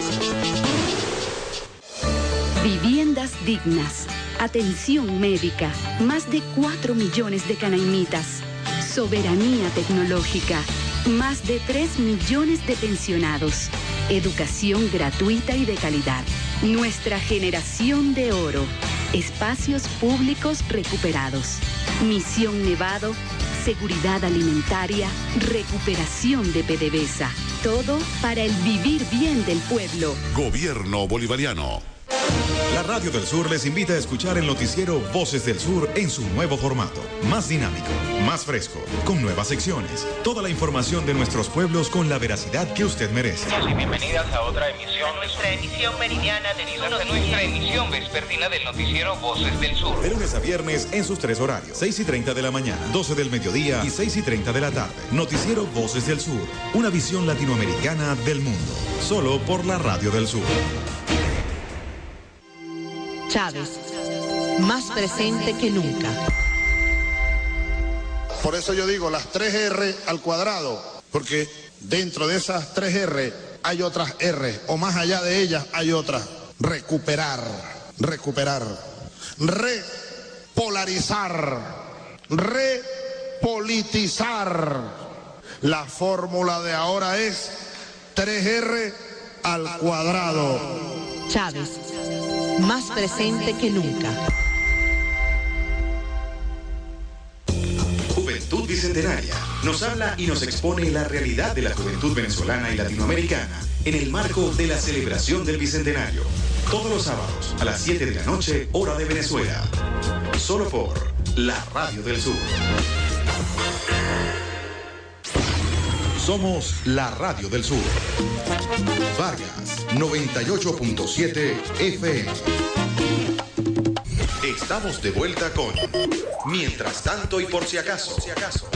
[SPEAKER 8] Viviendas dignas. Atención médica. Más de cuatro millones de canaimitas. Soberanía tecnológica. Más de tres millones de pensionados. Educación gratuita y de calidad. Nuestra generación de oro. Espacios públicos recuperados. Misión Nevado. Seguridad alimentaria. Recuperación de PDVSA. Todo para el vivir bien del pueblo.
[SPEAKER 9] Gobierno Bolivariano.
[SPEAKER 7] La Radio del Sur les invita a escuchar el noticiero Voces del Sur en su nuevo formato. Más dinámico, más fresco, con nuevas secciones. Toda la información de nuestros pueblos con la veracidad que usted merece.
[SPEAKER 9] Y bienvenidas a otra emisión. Nuestra emisión meridiana de nuestra emisión vespertina del noticiero Voces del Sur.
[SPEAKER 7] De lunes a viernes en sus tres horarios. seis y treinta de la mañana, doce del mediodía y seis y treinta de la tarde. Noticiero Voces del Sur. Una visión latinoamericana del mundo. Solo por la Radio del Sur.
[SPEAKER 10] Chávez, más presente que nunca.
[SPEAKER 11] Por eso yo digo las tres erre al cuadrado, porque dentro de esas tres erre hay otras erre, o más allá de ellas hay otras. Recuperar, recuperar, repolarizar, repolitizar. La fórmula de ahora es tres erre al cuadrado.
[SPEAKER 10] Chávez, más presente que nunca.
[SPEAKER 7] Juventud Bicentenaria nos habla y nos expone la realidad de la juventud venezolana y latinoamericana en el marco de la celebración del Bicentenario. Todos los sábados a las siete de la noche, hora de Venezuela. Solo por la Radio del Sur. Somos la Radio del Sur. Vargas, noventa y ocho punto siete F M. Estamos de vuelta con Mientras tanto y por si acaso. Por si acaso.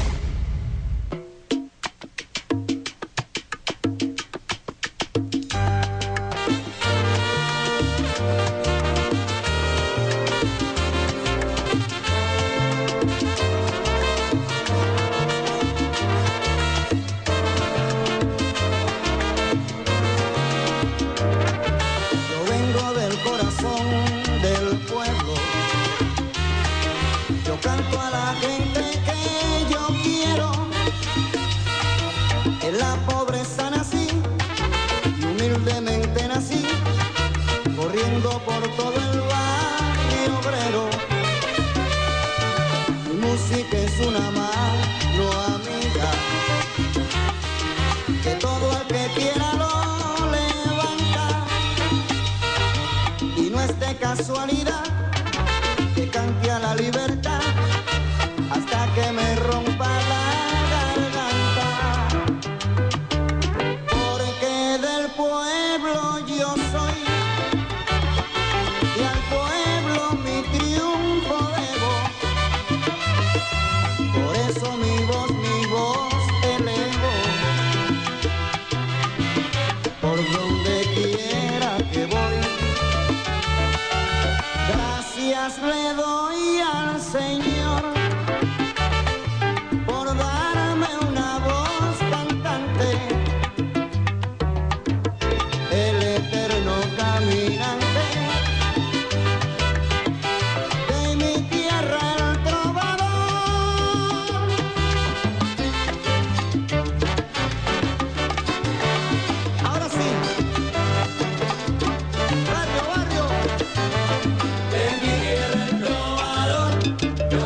[SPEAKER 2] Casualidad que cante a la libertad hasta que me rompa la garganta, porque del pueblo yo soy y al pueblo mi triunfo debo. Por eso mi voz, mi voz elevo, por donde quiera que voy. Gracias le doy al Señor por darme una voz cantante, el eterno caminante de mi tierra, el trovador. Ahora sí, barrio, barrio. De mi tierra el trovador, yo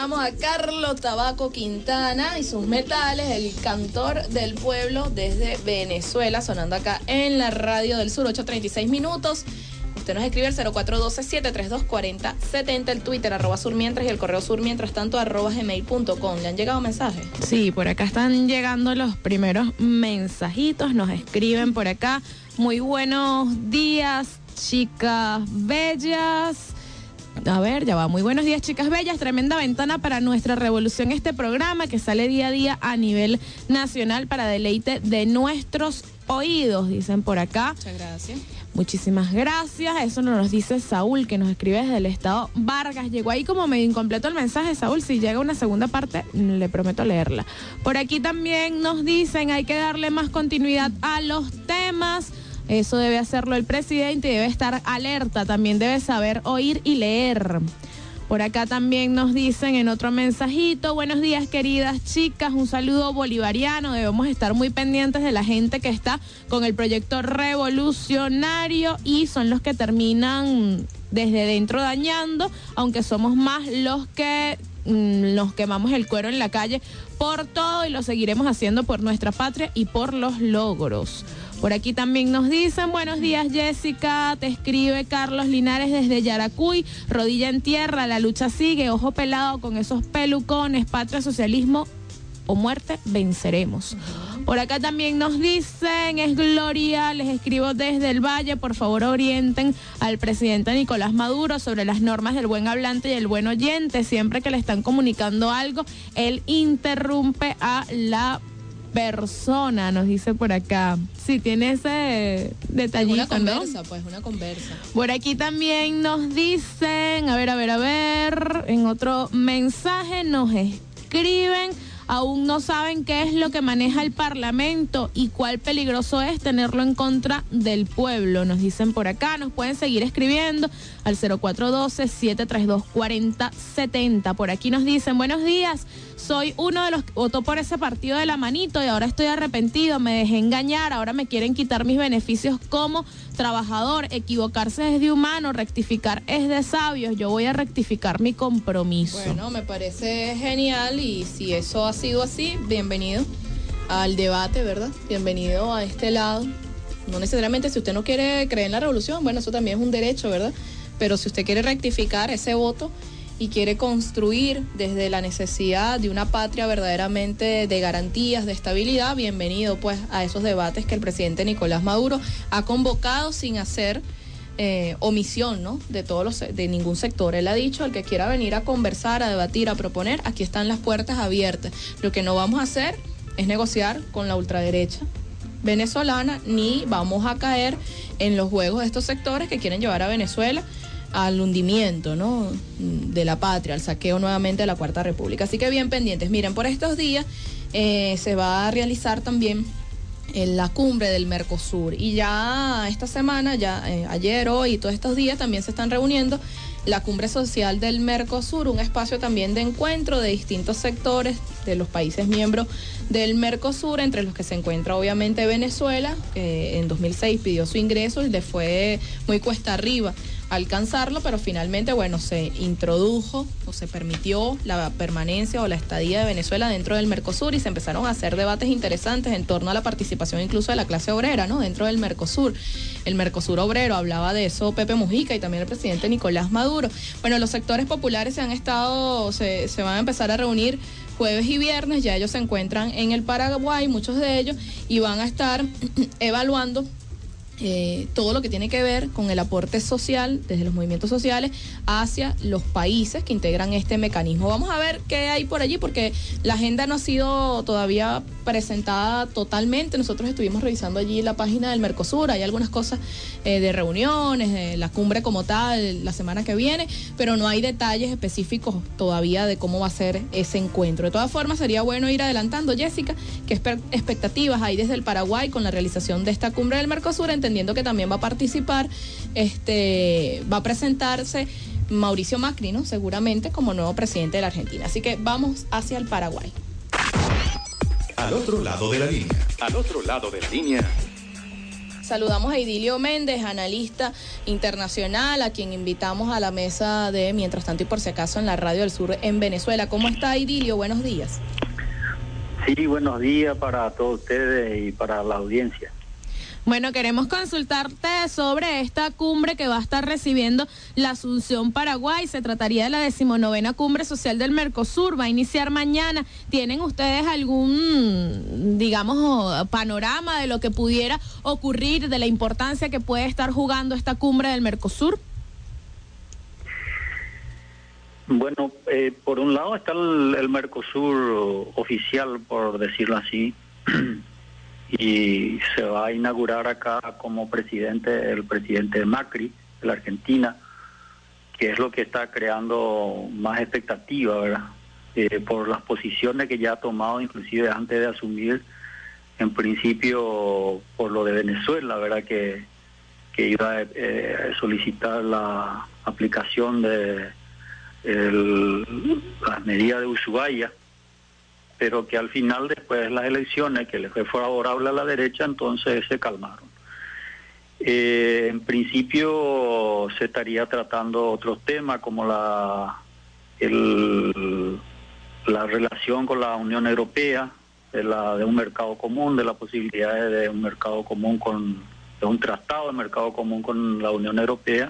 [SPEAKER 4] escuchamos a Carlos Tabaco Quintana y sus metales, el cantor del pueblo desde Venezuela, sonando acá en la Radio del Sur, ocho treinta y seis minutos. Usted nos escribe al cero cuatro uno dos, siete tres dos, cuatro cero siete cero, el Twitter, arroba surmientras, y el correo surmientras tanto, arroba gmail punto com. ¿Le han llegado mensajes?
[SPEAKER 5] Sí, por acá están llegando los primeros mensajitos, nos escriben por acá. Muy buenos días, chicas bellas. A ver, ya va. Muy buenos días, chicas bellas. Tremenda ventana para nuestra revolución, este programa que sale día a día a nivel nacional para deleite de nuestros oídos, dicen por acá.
[SPEAKER 4] Muchas gracias.
[SPEAKER 5] Muchísimas gracias. Eso nos lo dice Saúl, que nos escribe desde el estado Vargas. Llegó ahí como medio incompleto el mensaje, Saúl. Si llega una segunda parte, le prometo leerla. Por aquí también nos dicen, hay que darle más continuidad a los temas. Eso debe hacerlo el presidente y debe estar alerta. También debe saber oír y leer. Por acá también nos dicen en otro mensajito, buenos días, queridas chicas, un saludo bolivariano. Debemos estar muy pendientes de la gente que está con el proyecto revolucionario y son los que terminan desde dentro dañando, aunque somos más los que mmm, nos quemamos el cuero en la calle por todo y lo seguiremos haciendo por nuestra patria y por los logros. Por aquí también nos dicen, buenos días, Jessica, te escribe Carlos Linares desde Yaracuy, rodilla en tierra, la lucha sigue, ojo pelado con esos pelucones, patria, socialismo o muerte, venceremos. Por acá también nos dicen, es Gloria, les escribo desde el Valle, por favor orienten al presidente Nicolás Maduro sobre las normas del buen hablante y el buen oyente, siempre que le están comunicando algo, él interrumpe a la persona, nos dice por acá. Sí, tiene ese detallito,
[SPEAKER 4] una conversa,
[SPEAKER 5] ¿no?
[SPEAKER 4] Pues, una conversa.
[SPEAKER 5] Por aquí también nos dicen, a ver, a ver, a ver, en otro mensaje nos escriben, aún no saben qué es lo que maneja el Parlamento y cuál peligroso es tenerlo en contra del pueblo, nos dicen por acá. Nos pueden seguir escribiendo al cero cuatro uno dos, siete tres dos, cuatro cero siete cero. Por aquí nos dicen, buenos días, soy uno de los que votó por ese partido de la manito y ahora estoy arrepentido, me dejé engañar, ahora me quieren quitar mis beneficios como trabajador. Equivocarse es de humano, rectificar es de sabios, yo voy a rectificar mi compromiso.
[SPEAKER 4] Bueno, me parece genial y si eso ha sido así, bienvenido al debate, ¿verdad? Bienvenido a este lado. No necesariamente si usted no quiere creer en la revolución, bueno, eso también es un derecho, ¿verdad? Pero si usted quiere rectificar ese voto y quiere construir desde la necesidad de una patria verdaderamente de garantías, de estabilidad, bienvenido pues a esos debates que el presidente Nicolás Maduro ha convocado sin hacer eh, omisión, ¿no? De todos los, de ningún sector. Él ha dicho, el que quiera venir a conversar, a debatir, a proponer, aquí están las puertas abiertas. Lo que no vamos a hacer es negociar con la ultraderecha venezolana, ni vamos a caer en los juegos de estos sectores que quieren llevar a Venezuela al hundimiento, ¿no? De la patria, al saqueo nuevamente de la Cuarta República. Así que bien pendientes. Miren, por estos días eh, se va a realizar también eh, la cumbre del Mercosur y ya esta semana, ya eh, ayer, hoy y todos estos días también se están reuniendo la cumbre social del Mercosur, un espacio también de encuentro de distintos sectores de los países miembros del Mercosur, entre los que se encuentra obviamente Venezuela, que en dos mil seis pidió su ingreso y le fue muy cuesta arriba alcanzarlo, pero finalmente, bueno, se introdujo o se permitió la permanencia o la estadía de Venezuela dentro del Mercosur y se empezaron a hacer debates interesantes en torno a la participación incluso de la clase obrera, ¿no? Dentro del Mercosur. El Mercosur obrero, hablaba de eso Pepe Mujica y también el presidente Nicolás Maduro. Bueno, los sectores populares se han estado, se, se van a empezar a reunir jueves y viernes, ya ellos se encuentran en el Paraguay, muchos de ellos, y van a estar evaluando Eh, todo lo que tiene que ver con el aporte social desde los movimientos sociales hacia los países que integran este mecanismo. Vamos a ver qué hay por allí porque la agenda no ha sido todavía presentada totalmente. Nosotros estuvimos revisando allí la página del Mercosur, hay algunas cosas eh, de reuniones, de la cumbre como tal, la semana que viene, pero no hay detalles específicos todavía de cómo va a ser ese encuentro. De todas formas, sería bueno ir adelantando, Jessica, qué expectativas hay desde el Paraguay con la realización de esta cumbre del Mercosur, entendiendo que también va a participar, este, va a presentarse Mauricio Macri, ¿no? Seguramente como nuevo presidente de la Argentina. Así que vamos hacia el Paraguay.
[SPEAKER 7] Al otro lado de la línea.
[SPEAKER 1] Al otro lado de la línea.
[SPEAKER 4] Saludamos a Idilio Méndez, analista internacional, a quien invitamos a la mesa de Mientras tanto y por si acaso en la Radio del Sur en Venezuela. ¿Cómo está, Idilio? Buenos días.
[SPEAKER 12] Sí, buenos días para todos ustedes y para la audiencia.
[SPEAKER 5] Bueno, queremos consultarte sobre esta cumbre que va a estar recibiendo la Asunción, Paraguay. Se trataría de la decimonovena Cumbre Social del Mercosur. Va a iniciar mañana. ¿Tienen ustedes algún, digamos, panorama de lo que pudiera ocurrir, de la importancia que puede estar jugando esta cumbre del Mercosur?
[SPEAKER 12] Bueno, eh, por un lado está el, el Mercosur oficial, por decirlo así, y se va a inaugurar acá como presidente el presidente Macri de la Argentina, que es lo que está creando más expectativa, ¿verdad? Eh, por las posiciones que ya ha tomado, inclusive antes de asumir, en principio por lo de Venezuela, ¿verdad? Que, que iba a eh, solicitar la aplicación de el, las medidas de Ushuaia, pero que al final, después de las elecciones, que le fue favorable a la derecha, entonces se calmaron. Eh, en principio se estaría tratando otros temas como la el, la relación con la Unión Europea, de, la, de un mercado común, de la posibilidad de un mercado común con de un tratado de mercado común con la Unión Europea,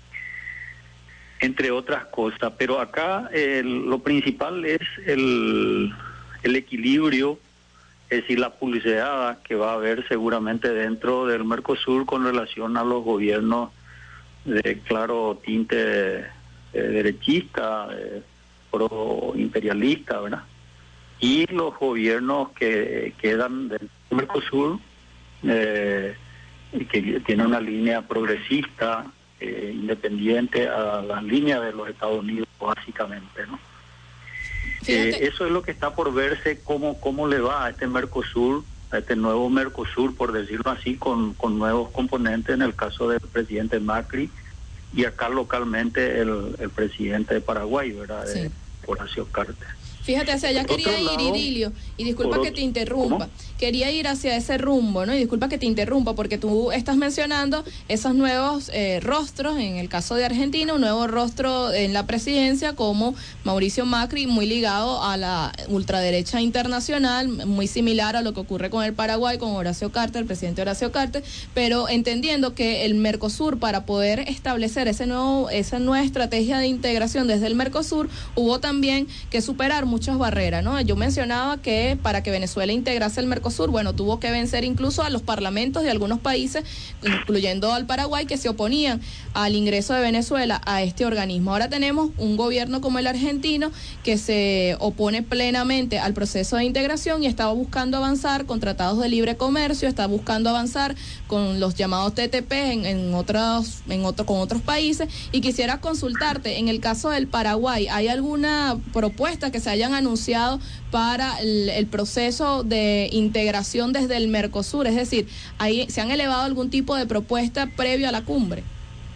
[SPEAKER 12] entre otras cosas. Pero acá eh, lo principal es el el equilibrio, es decir, la pulseada que va a haber seguramente dentro del Mercosur con relación a los gobiernos de claro tinte eh, derechista, eh, pro-imperialista, ¿verdad? Y los gobiernos que quedan del Mercosur, eh, que tienen una línea progresista, eh, independiente a las líneas de los Estados Unidos, básicamente, ¿no? Eh, eso es lo que está por verse, cómo cómo le va a este Mercosur, a este nuevo Mercosur, por decirlo así, con, con nuevos componentes, en el caso del presidente Macri, y acá localmente el, el presidente de Paraguay, ¿verdad? De, sí. Horacio Cartes.
[SPEAKER 4] Fíjate, hacia allá quería ir, Idilio, y disculpa que te interrumpa, ¿cómo? Quería ir hacia ese rumbo, ¿no? Y disculpa que te interrumpa, porque tú estás mencionando esos nuevos eh, rostros, en el caso de Argentina, un nuevo rostro en la presidencia como Mauricio Macri, muy ligado a la ultraderecha internacional, muy similar a lo que ocurre con el Paraguay, con Horacio Cartes, el presidente Horacio Cartes, pero entendiendo que el Mercosur, para poder establecer ese nuevo, esa nueva estrategia de integración desde el Mercosur, hubo también que superar muchas barreras, ¿no? Yo mencionaba que para que Venezuela integrase el Mercosur, bueno, tuvo que vencer incluso a los parlamentos de algunos países, incluyendo al Paraguay, que se oponían al ingreso de Venezuela a este organismo. Ahora tenemos un gobierno como el argentino que se opone plenamente al proceso de integración y está buscando avanzar con tratados de libre comercio, está buscando avanzar con los llamados T T P en, en otros, en otro, con otros países. Y quisiera consultarte, en el caso del Paraguay, ¿hay alguna propuesta que se hayan anunciado para el, el proceso de integración desde el Mercosur? Es decir, ¿hay, ¿se han elevado algún tipo de propuesta previo a la cumbre?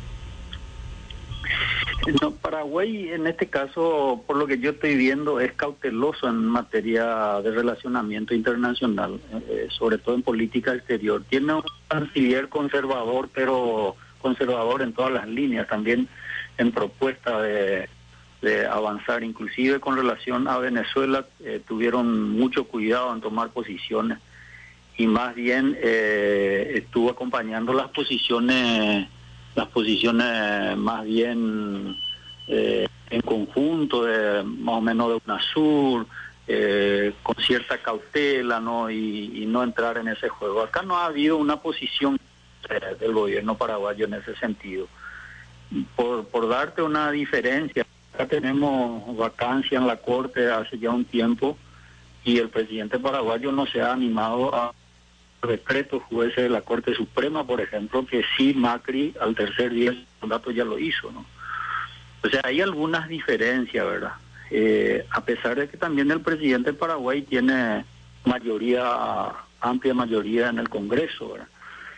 [SPEAKER 12] No, Paraguay en este caso, por lo que yo estoy viendo, es cauteloso en materia de relacionamiento internacional, eh, sobre todo en política exterior. Tiene un canciller conservador, pero conservador en todas las líneas, también en propuesta de, de avanzar, inclusive con relación a Venezuela, eh, tuvieron mucho cuidado en tomar posiciones y más bien eh, estuvo acompañando las posiciones las posiciones más bien eh, en conjunto, de más o menos de UNASUR, eh, con cierta cautela, ¿no? Y, y no entrar en ese juego. Acá no ha habido una posición eh, del gobierno paraguayo en ese sentido. Por, por darte una diferencia, acá tenemos vacancia en la Corte hace ya un tiempo y el presidente paraguayo no se ha animado a decretos jueces de la Corte Suprema, por ejemplo, que sí Macri al tercer día del mandato ya lo hizo, ¿no? O sea, hay algunas diferencias, ¿verdad? Eh, a pesar de que también el presidente de Paraguay tiene mayoría, amplia mayoría en el Congreso, ¿verdad?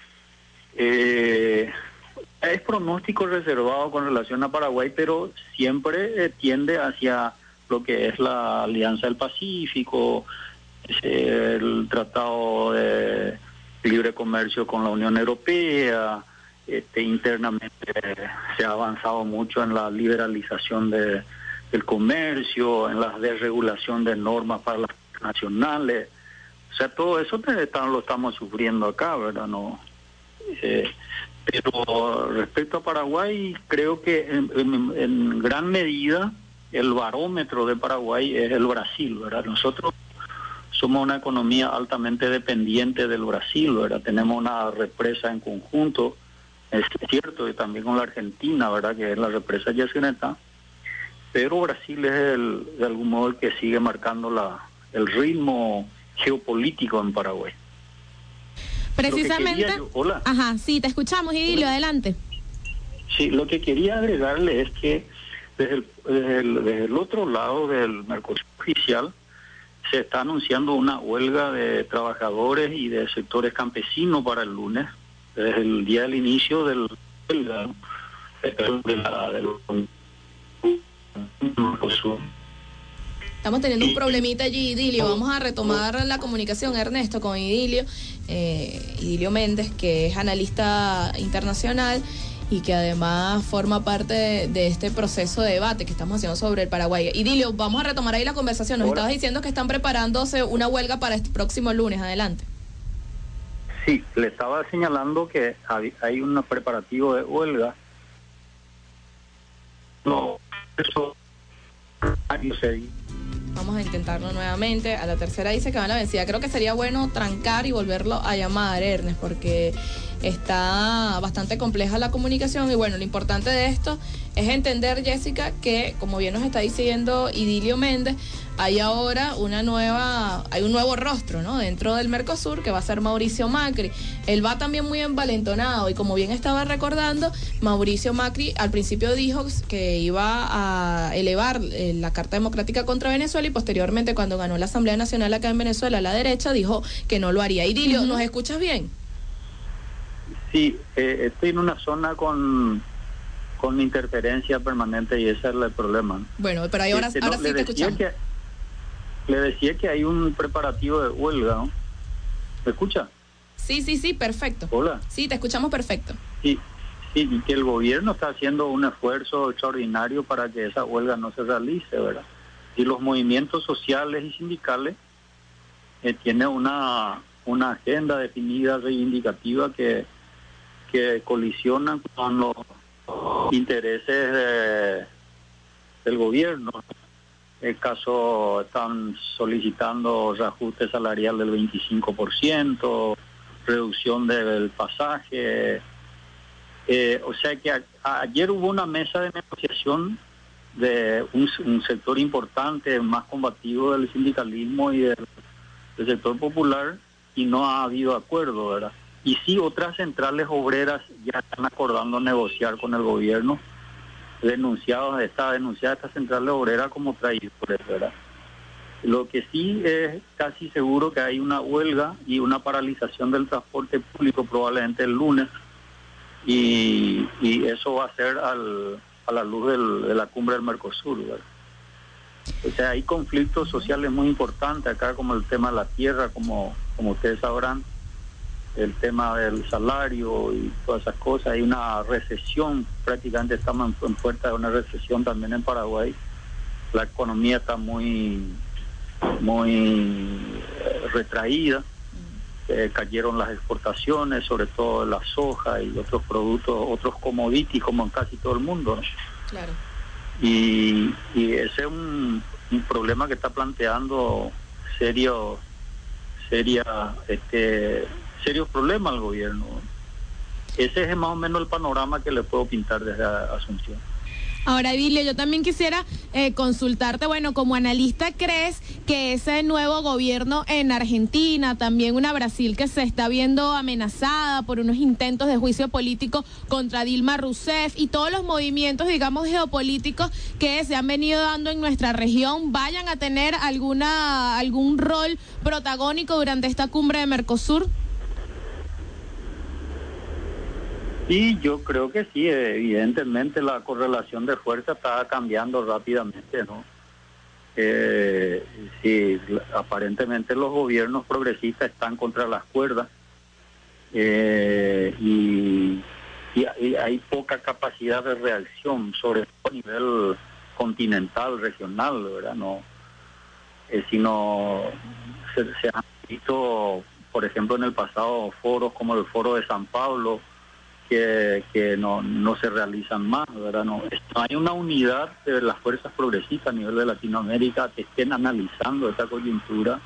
[SPEAKER 12] Eh, es pronóstico reservado con relación a Paraguay, pero siempre eh, tiende hacia lo que es la Alianza del Pacífico, el tratado de, libre comercio con la Unión Europea. Este, internamente se ha avanzado mucho en la liberalización de, del comercio, en la desregulación de normas para las nacionales. O sea, todo eso te, lo estamos sufriendo acá, ¿verdad? No, eh, pero respecto a Paraguay, creo que en, en, en gran medida el barómetro de Paraguay es el Brasil, ¿verdad? Nosotros somos una economía altamente dependiente del Brasil, ¿verdad? Tenemos una represa en conjunto, es cierto, y también con la Argentina, ¿verdad? Que es la represa Yacyretá, pero Brasil es el, de algún modo el que sigue marcando la, el ritmo geopolítico en Paraguay.
[SPEAKER 5] Precisamente.
[SPEAKER 12] Yo, hola.
[SPEAKER 5] Ajá, sí, te escuchamos, Idilio,
[SPEAKER 12] Hola.
[SPEAKER 5] Adelante.
[SPEAKER 12] Sí, lo que quería agregarle es que desde el, desde el, desde el otro lado del Mercosur oficial se está anunciando una huelga de trabajadores y de sectores campesinos para el lunes, desde el día del inicio del huelga, ¿no? de la, del Mercosur.
[SPEAKER 4] Estamos teniendo un problemita allí, Idilio. Vamos a retomar la comunicación, Ernesto, con Idilio, eh, Idilio Méndez, que es analista internacional y que además forma parte de, de este proceso de debate que estamos haciendo sobre el Paraguay. Idilio, vamos a retomar ahí la conversación. Nos
[SPEAKER 12] Hola.
[SPEAKER 4] estabas diciendo que están preparándose una huelga para este próximo lunes. Adelante.
[SPEAKER 12] Sí, le estaba señalando que hay, hay un preparativo de huelga. No, eso... no sé.
[SPEAKER 4] Vamos a intentarlo nuevamente. A la tercera dice que van a la vencida. Creo que sería bueno trancar y volverlo a llamar, Ernest, porque está bastante compleja la comunicación. Y bueno, lo importante de esto es entender, Jessica, que como bien nos está diciendo Idilio Méndez, hay ahora una nueva, hay un nuevo rostro, ¿no? Dentro del Mercosur, que va a ser Mauricio Macri. Él va también muy envalentonado y como bien estaba recordando, Mauricio Macri al principio dijo que iba a elevar eh, la Carta Democrática contra Venezuela y posteriormente cuando ganó la Asamblea Nacional acá en Venezuela, la derecha dijo que no lo haría. Idilio, ¿nos escuchas bien?
[SPEAKER 12] Sí, eh, estoy en una zona con con interferencia permanente y ese es el problema.
[SPEAKER 4] Bueno, pero ahí ahora,
[SPEAKER 12] Este, no,
[SPEAKER 4] ahora sí
[SPEAKER 12] le
[SPEAKER 4] te
[SPEAKER 12] decía
[SPEAKER 4] escuchamos.
[SPEAKER 12] que- le decía que hay un preparativo de huelga, ¿no? ¿Me escucha?
[SPEAKER 4] Sí, sí, sí, perfecto.
[SPEAKER 12] Hola.
[SPEAKER 4] Sí, te escuchamos perfecto.
[SPEAKER 12] Sí, sí, y que el gobierno está haciendo un esfuerzo extraordinario para que esa huelga no se realice, ¿verdad? Y los movimientos sociales y sindicales eh, tienen una, una agenda definida, reivindicativa, que, que colisionan con los intereses de- del gobierno. En el caso, están solicitando reajuste salarial del veinticinco por ciento, reducción del pasaje. Eh, o sea que a- ayer hubo una mesa de negociación de un, un sector importante, más combativo del sindicalismo y del, del sector popular, y no ha habido acuerdo, ¿verdad? Y sí, otras centrales obreras ya están acordando negociar con el gobierno, denunciados, está denunciada esta central obrera como traidores, ¿verdad? Lo que sí es casi seguro que hay una huelga y una paralización del transporte público probablemente el lunes, y, y eso va a ser al, a la luz del, de la cumbre del Mercosur, ¿verdad? O sea, hay conflictos sociales muy importantes acá, como el tema de la tierra, como, como ustedes sabrán, el tema del salario y todas esas cosas. Hay una recesión, prácticamente estamos en, en puerta de una recesión también en Paraguay. La economía está muy, muy eh, retraída. Eh, cayeron las exportaciones, sobre todo la soja y otros productos, otros commodities, como en casi todo el mundo, ¿no?
[SPEAKER 4] Claro.
[SPEAKER 12] Y, y ese es un, un problema que está planteando serio, seria, este, serios problemas al gobierno. Ese es más o menos el panorama que le puedo pintar desde Asunción.
[SPEAKER 5] Ahora, Idilio, yo también quisiera eh, consultarte, bueno, como analista, ¿crees que ese nuevo gobierno en Argentina, también una Brasil que se está viendo amenazada por unos intentos de juicio político contra Dilma Rousseff y todos los movimientos, digamos, geopolíticos que se han venido dando en nuestra región, vayan a tener alguna algún rol protagónico durante esta cumbre de Mercosur?
[SPEAKER 12] Sí, yo creo que sí, evidentemente la correlación de fuerza está cambiando rápidamente, ¿no? Eh, sí, aparentemente los gobiernos progresistas están contra las cuerdas eh, y, y, y hay poca capacidad de reacción, sobre todo a nivel continental, regional, ¿verdad? No, eh, sino se, se han visto, por ejemplo, en el pasado foros como el Foro de San Pablo, que, que no, no se realizan más, ¿verdad? No, no hay una unidad de las fuerzas progresistas a nivel de Latinoamérica que estén analizando esta coyuntura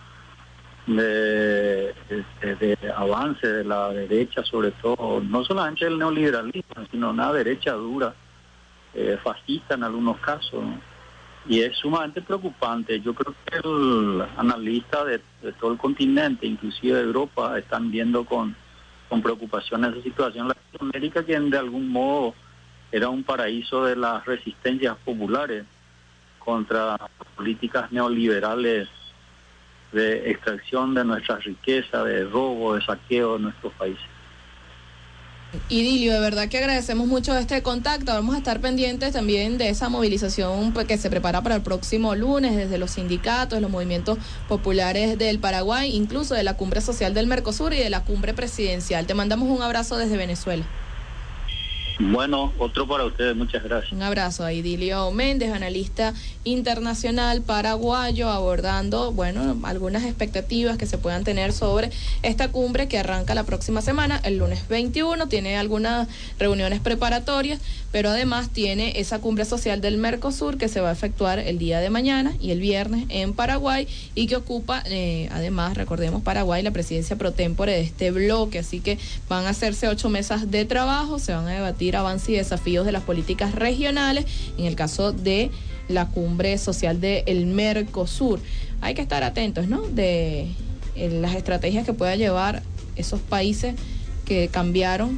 [SPEAKER 12] de, de, de avance de la derecha, sobre todo, no solamente el neoliberalismo, sino una derecha dura, eh, fascista en algunos casos, ¿no? Y es sumamente preocupante. Yo creo que el analista de, de todo el continente, inclusive de Europa, están viendo con, con preocupación esa situación. Latinoamérica, que de algún modo era un paraíso de las resistencias populares contra políticas neoliberales de extracción de nuestra riqueza, de robo, de saqueo de nuestros países.
[SPEAKER 4] Idilio, de verdad que agradecemos mucho este contacto. Vamos a estar pendientes también de esa movilización pues, que se prepara para el próximo lunes desde los sindicatos, los movimientos populares del Paraguay, incluso de la cumbre social del Mercosur y de la cumbre presidencial. Te mandamos un abrazo desde Venezuela.
[SPEAKER 12] Bueno, otro para ustedes, muchas gracias.
[SPEAKER 4] Un abrazo a Idilio Méndez, analista internacional paraguayo, abordando, bueno, algunas expectativas que se puedan tener sobre esta cumbre que arranca la próxima semana, el lunes veintiuno, tiene algunas reuniones preparatorias, pero además tiene esa cumbre social del Mercosur que se va a efectuar el día de mañana y el viernes en Paraguay y que ocupa, eh, además, recordemos, Paraguay, la presidencia pro tempore de este bloque, así que van a hacerse ocho mesas de trabajo, se van a debatir avances y desafíos de las políticas regionales, en el caso de la cumbre social del Mercosur. Hay que estar atentos, ¿no?, de eh, las estrategias que pueda llevar esos países que cambiaron,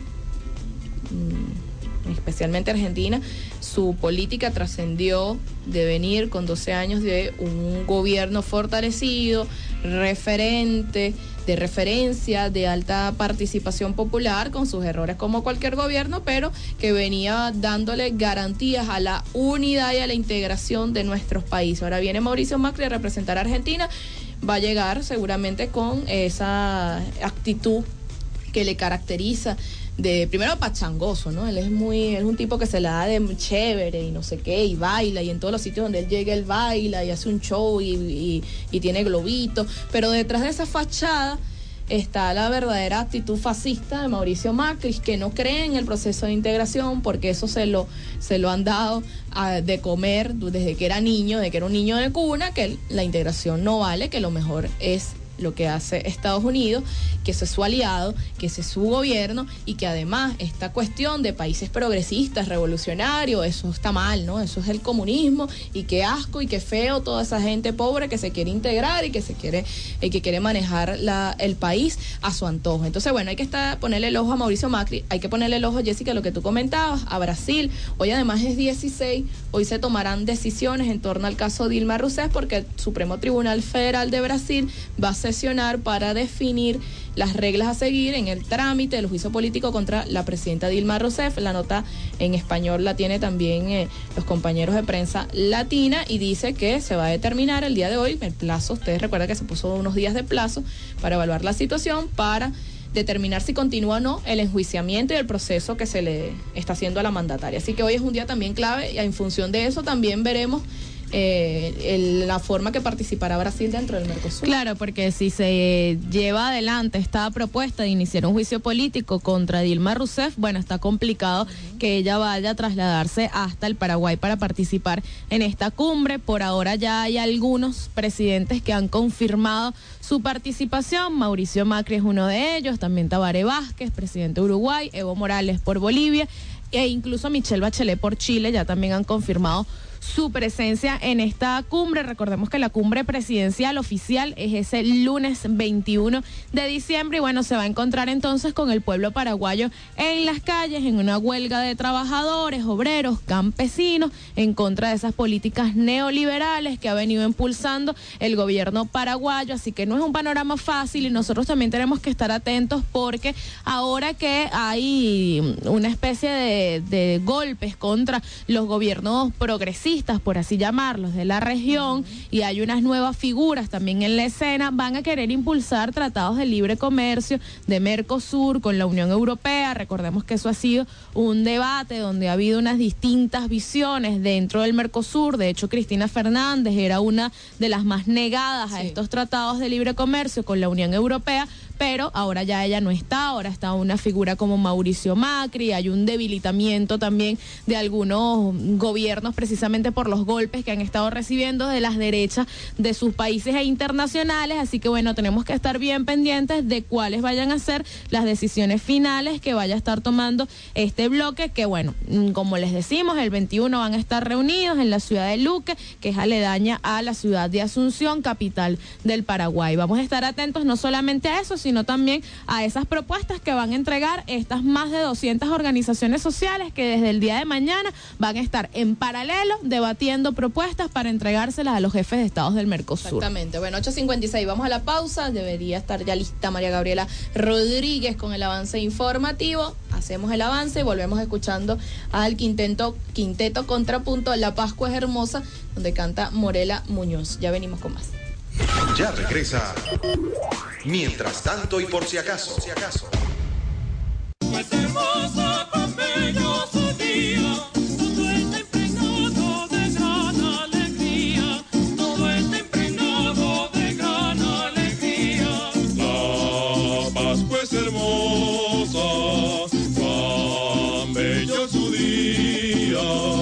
[SPEAKER 4] mmm, especialmente Argentina. Su política trascendió de venir con doce años de un gobierno fortalecido, referente, de referencia, de alta participación popular, con sus errores como cualquier gobierno, pero que venía dándole garantías a la unidad y a la integración de nuestros países. Ahora viene Mauricio Macri a representar a Argentina, va a llegar seguramente con esa actitud que le caracteriza, de primero pachangoso, ¿no? Él es muy, es un tipo que se la da de chévere y no sé qué, y baila, y en todos los sitios donde él llega él baila y hace un show y, y, y tiene globitos, pero detrás de esa fachada está la verdadera actitud fascista de Mauricio Macri, que no cree en el proceso de integración, porque eso se lo, se lo han dado a, de comer desde que era niño, desde que era un niño de cuna, que la integración no vale, que lo mejor es lo que hace Estados Unidos, que ese es su aliado, que ese es su gobierno, y que además esta cuestión de países progresistas, revolucionarios, eso está mal, ¿no? Eso es el comunismo, y qué asco y qué feo toda esa gente pobre que se quiere integrar y que se quiere, eh, que quiere manejar la, el país a su antojo. Entonces, bueno, hay que estar, ponerle el ojo a Mauricio Macri, hay que ponerle el ojo, Jessica, lo que tú comentabas, a Brasil. Hoy además es dieciséis, hoy se tomarán decisiones en torno al caso Dilma Rousseff, porque el Supremo Tribunal Federal de Brasil va a sesionar para definir las reglas a seguir en el trámite del juicio político contra la presidenta Dilma Rousseff. La nota en español la tiene también eh, los compañeros de prensa latina, y dice que se va a determinar el día de hoy el plazo. Ustedes recuerdan que se puso unos días de plazo para evaluar la situación, para determinar si continúa o no el enjuiciamiento y el proceso que se le está haciendo a la mandataria. Así que hoy es un día también clave, y en función de eso también veremos Eh, el, la forma que participará Brasil dentro del Mercosur.
[SPEAKER 5] Claro, porque si se lleva adelante esta propuesta de iniciar un juicio político contra Dilma Rousseff, bueno, está complicado uh-huh. que ella vaya a trasladarse hasta el Paraguay para participar en esta cumbre. Por ahora ya hay algunos presidentes que han confirmado su participación. Mauricio Macri es uno de ellos, también Tabaré Vázquez, presidente de Uruguay, Evo Morales por Bolivia, e incluso Michelle Bachelet por Chile, ya también han confirmado su presencia en esta cumbre. Recordemos que la cumbre presidencial oficial es ese lunes veintiuno de diciembre, y bueno, se va a encontrar entonces con el pueblo paraguayo en las calles, en una huelga de trabajadores, obreros, campesinos, en contra de esas políticas neoliberales que ha venido impulsando el gobierno paraguayo. Así que no es un panorama fácil, y nosotros también tenemos que estar atentos, porque ahora que hay una especie de, de golpes contra los gobiernos progresistas, progresistas, por así llamarlos, de la región, y hay unas nuevas figuras también en la escena, van a querer impulsar tratados de libre comercio de Mercosur con la Unión Europea. Recordemos que eso ha sido un debate donde ha habido unas distintas visiones dentro del Mercosur. De hecho, Cristina Fernández era una de las más negadas a
[SPEAKER 4] Sí.
[SPEAKER 5] estos tratados de libre comercio con la Unión Europea, pero ahora ya ella no está, ahora está una figura como Mauricio Macri, hay un debilitamiento también de algunos gobiernos precisamente por los golpes que han estado recibiendo de las derechas de sus países e internacionales, así que bueno, tenemos que estar bien pendientes de cuáles vayan a ser las decisiones finales que vaya a estar tomando este bloque, que bueno, como les decimos, el veintiuno van a estar reunidos en la ciudad de Luque, que es aledaña a la ciudad de Asunción, capital del Paraguay. Vamos a estar atentos no solamente a eso, sino también a esas propuestas que van a entregar estas más de doscientas organizaciones sociales que desde el día de mañana van a estar en paralelo debatiendo propuestas para entregárselas a los jefes de estados del Mercosur.
[SPEAKER 4] Exactamente. Bueno, ocho cincuenta y seis, vamos a la pausa. Debería estar ya lista María Gabriela Rodríguez con el avance informativo. Hacemos el avance y volvemos escuchando al quinteto, quinteto Contrapunto, La Pascua es Hermosa, donde canta Morela Muñoz. Ya venimos con más.
[SPEAKER 7] Ya regresa. Mientras tanto y por si acaso. Si acaso.
[SPEAKER 2] Pues hermosa, tan bello su día, todo está impregnado de gran alegría, todo está impregnado de gran alegría.
[SPEAKER 13] La Pascua es hermosa, tan bello su día.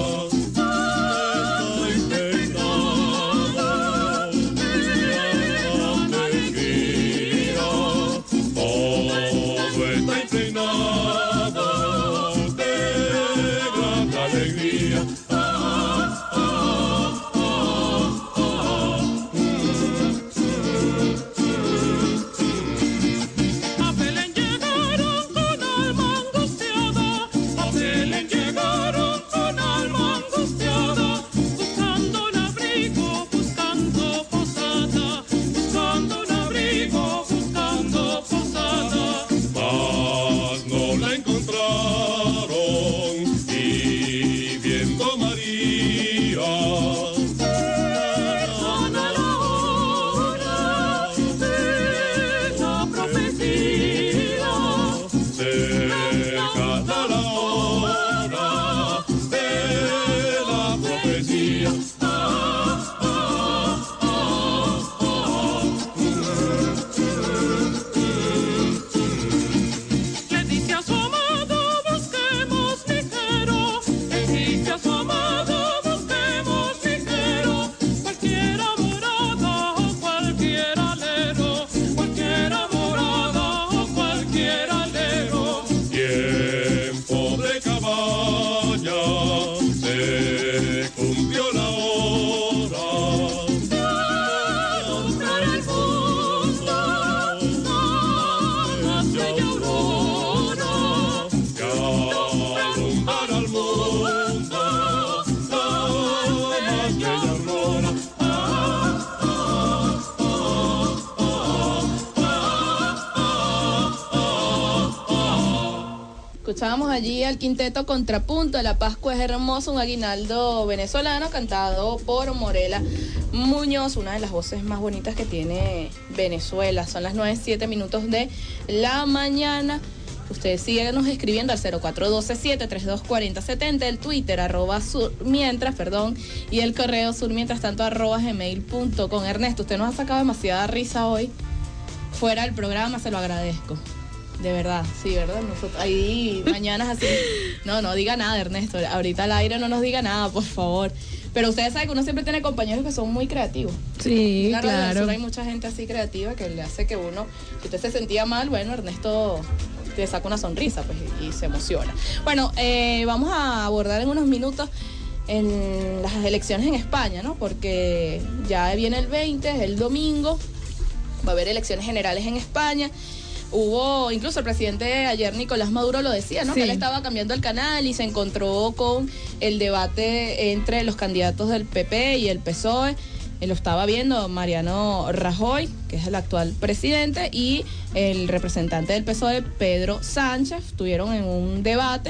[SPEAKER 4] Escuchábamos allí al quinteto Contrapunto, La Pascua es Hermosa, un aguinaldo venezolano cantado por Morela Muñoz, una de las voces más bonitas que tiene Venezuela. Son las nueve, siete minutos de la mañana. Ustedes síguenos escribiendo al cero cuatro uno dos, siete tres dos, cuatro cero siete cero, el Twitter arroba sur mientras, perdón, y el correo sur mientras tanto arroba gmail punto com. Ernesto, usted nos ha sacado demasiada risa hoy. Fuera del programa, se lo agradezco. De verdad, sí, ¿verdad? Nosotros, ahí mañanas así. No, no diga nada, Ernesto. Ahorita al aire no nos diga nada, por favor. Pero ustedes saben que uno siempre tiene compañeros que son muy creativos.
[SPEAKER 5] Sí,
[SPEAKER 4] en
[SPEAKER 5] claro.
[SPEAKER 4] Hay mucha gente así creativa que le hace que uno, si usted se sentía mal, bueno, Ernesto te saca una sonrisa pues, y, y se emociona. Bueno, eh, vamos a abordar en unos minutos en las elecciones en España, ¿no? Porque ya viene el veinte, es el domingo, va a haber elecciones generales en España. Hubo, incluso el presidente ayer, Nicolás Maduro, lo decía, ¿no?
[SPEAKER 5] Sí.
[SPEAKER 4] Que él estaba cambiando el canal y se encontró con el debate entre los candidatos del P P y el P S O E. Él lo estaba viendo Mariano Rajoy, que es el actual presidente, y el representante del P S O E, Pedro Sánchez, estuvieron en un debate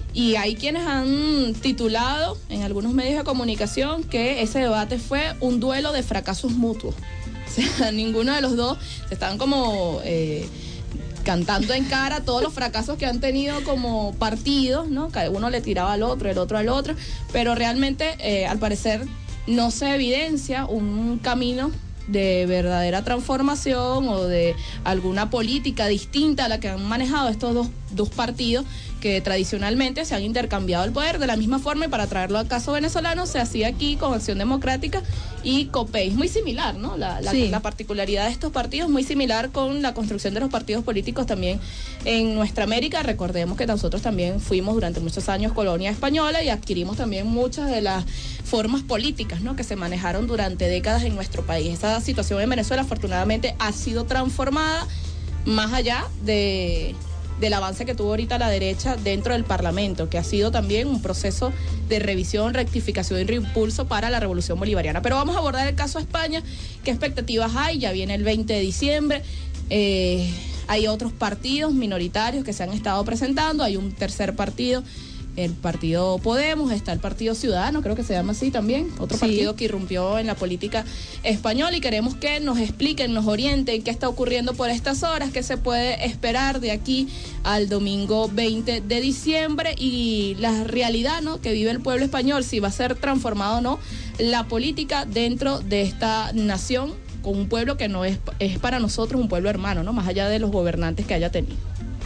[SPEAKER 4] Y hay quienes han titulado en algunos medios de comunicación que ese debate fue un duelo de fracasos mutuos. O sea, ninguno de los dos se estaban como eh, cantando en cara todos los fracasos que han tenido como partidos, ¿no? Cada uno le tiraba al otro, el otro al otro, pero realmente eh, al parecer no se evidencia un camino de verdadera transformación o de alguna política distinta a la que han manejado estos dos, dos partidos que tradicionalmente se han intercambiado el poder de la misma forma, y para traerlo al caso venezolano se hacía aquí con Acción Democrática y COPEI. Muy similar, ¿no? La, la, sí. la particularidad de estos partidos, muy similar con la construcción de los partidos políticos también en nuestra América. Recordemos que nosotros también fuimos durante muchos años colonia española y adquirimos también muchas de las formas políticas, ¿no?, que se manejaron durante décadas en nuestro país. Esta situación en Venezuela afortunadamente ha sido transformada más allá de... del avance que tuvo ahorita la derecha dentro del Parlamento, que ha sido también un proceso de revisión, rectificación y reimpulso para la Revolución Bolivariana. Pero vamos a abordar el caso España. ¿Qué expectativas hay? Ya viene el veinte de diciembre. Eh, hay otros partidos minoritarios que se han estado presentando. Hay un tercer partido, el partido Podemos, está el Partido Ciudadano, creo que se llama así también, otro sí. partido que irrumpió en la política española, y queremos que nos expliquen, nos orienten qué está ocurriendo por estas horas, qué se puede esperar de aquí al domingo veinte de diciembre y la realidad, ¿no?, que vive el pueblo español, si va a ser transformado o no la política dentro de esta nación, con un pueblo que no es, es para nosotros un pueblo hermano, ¿no?, más allá de los gobernantes que haya tenido.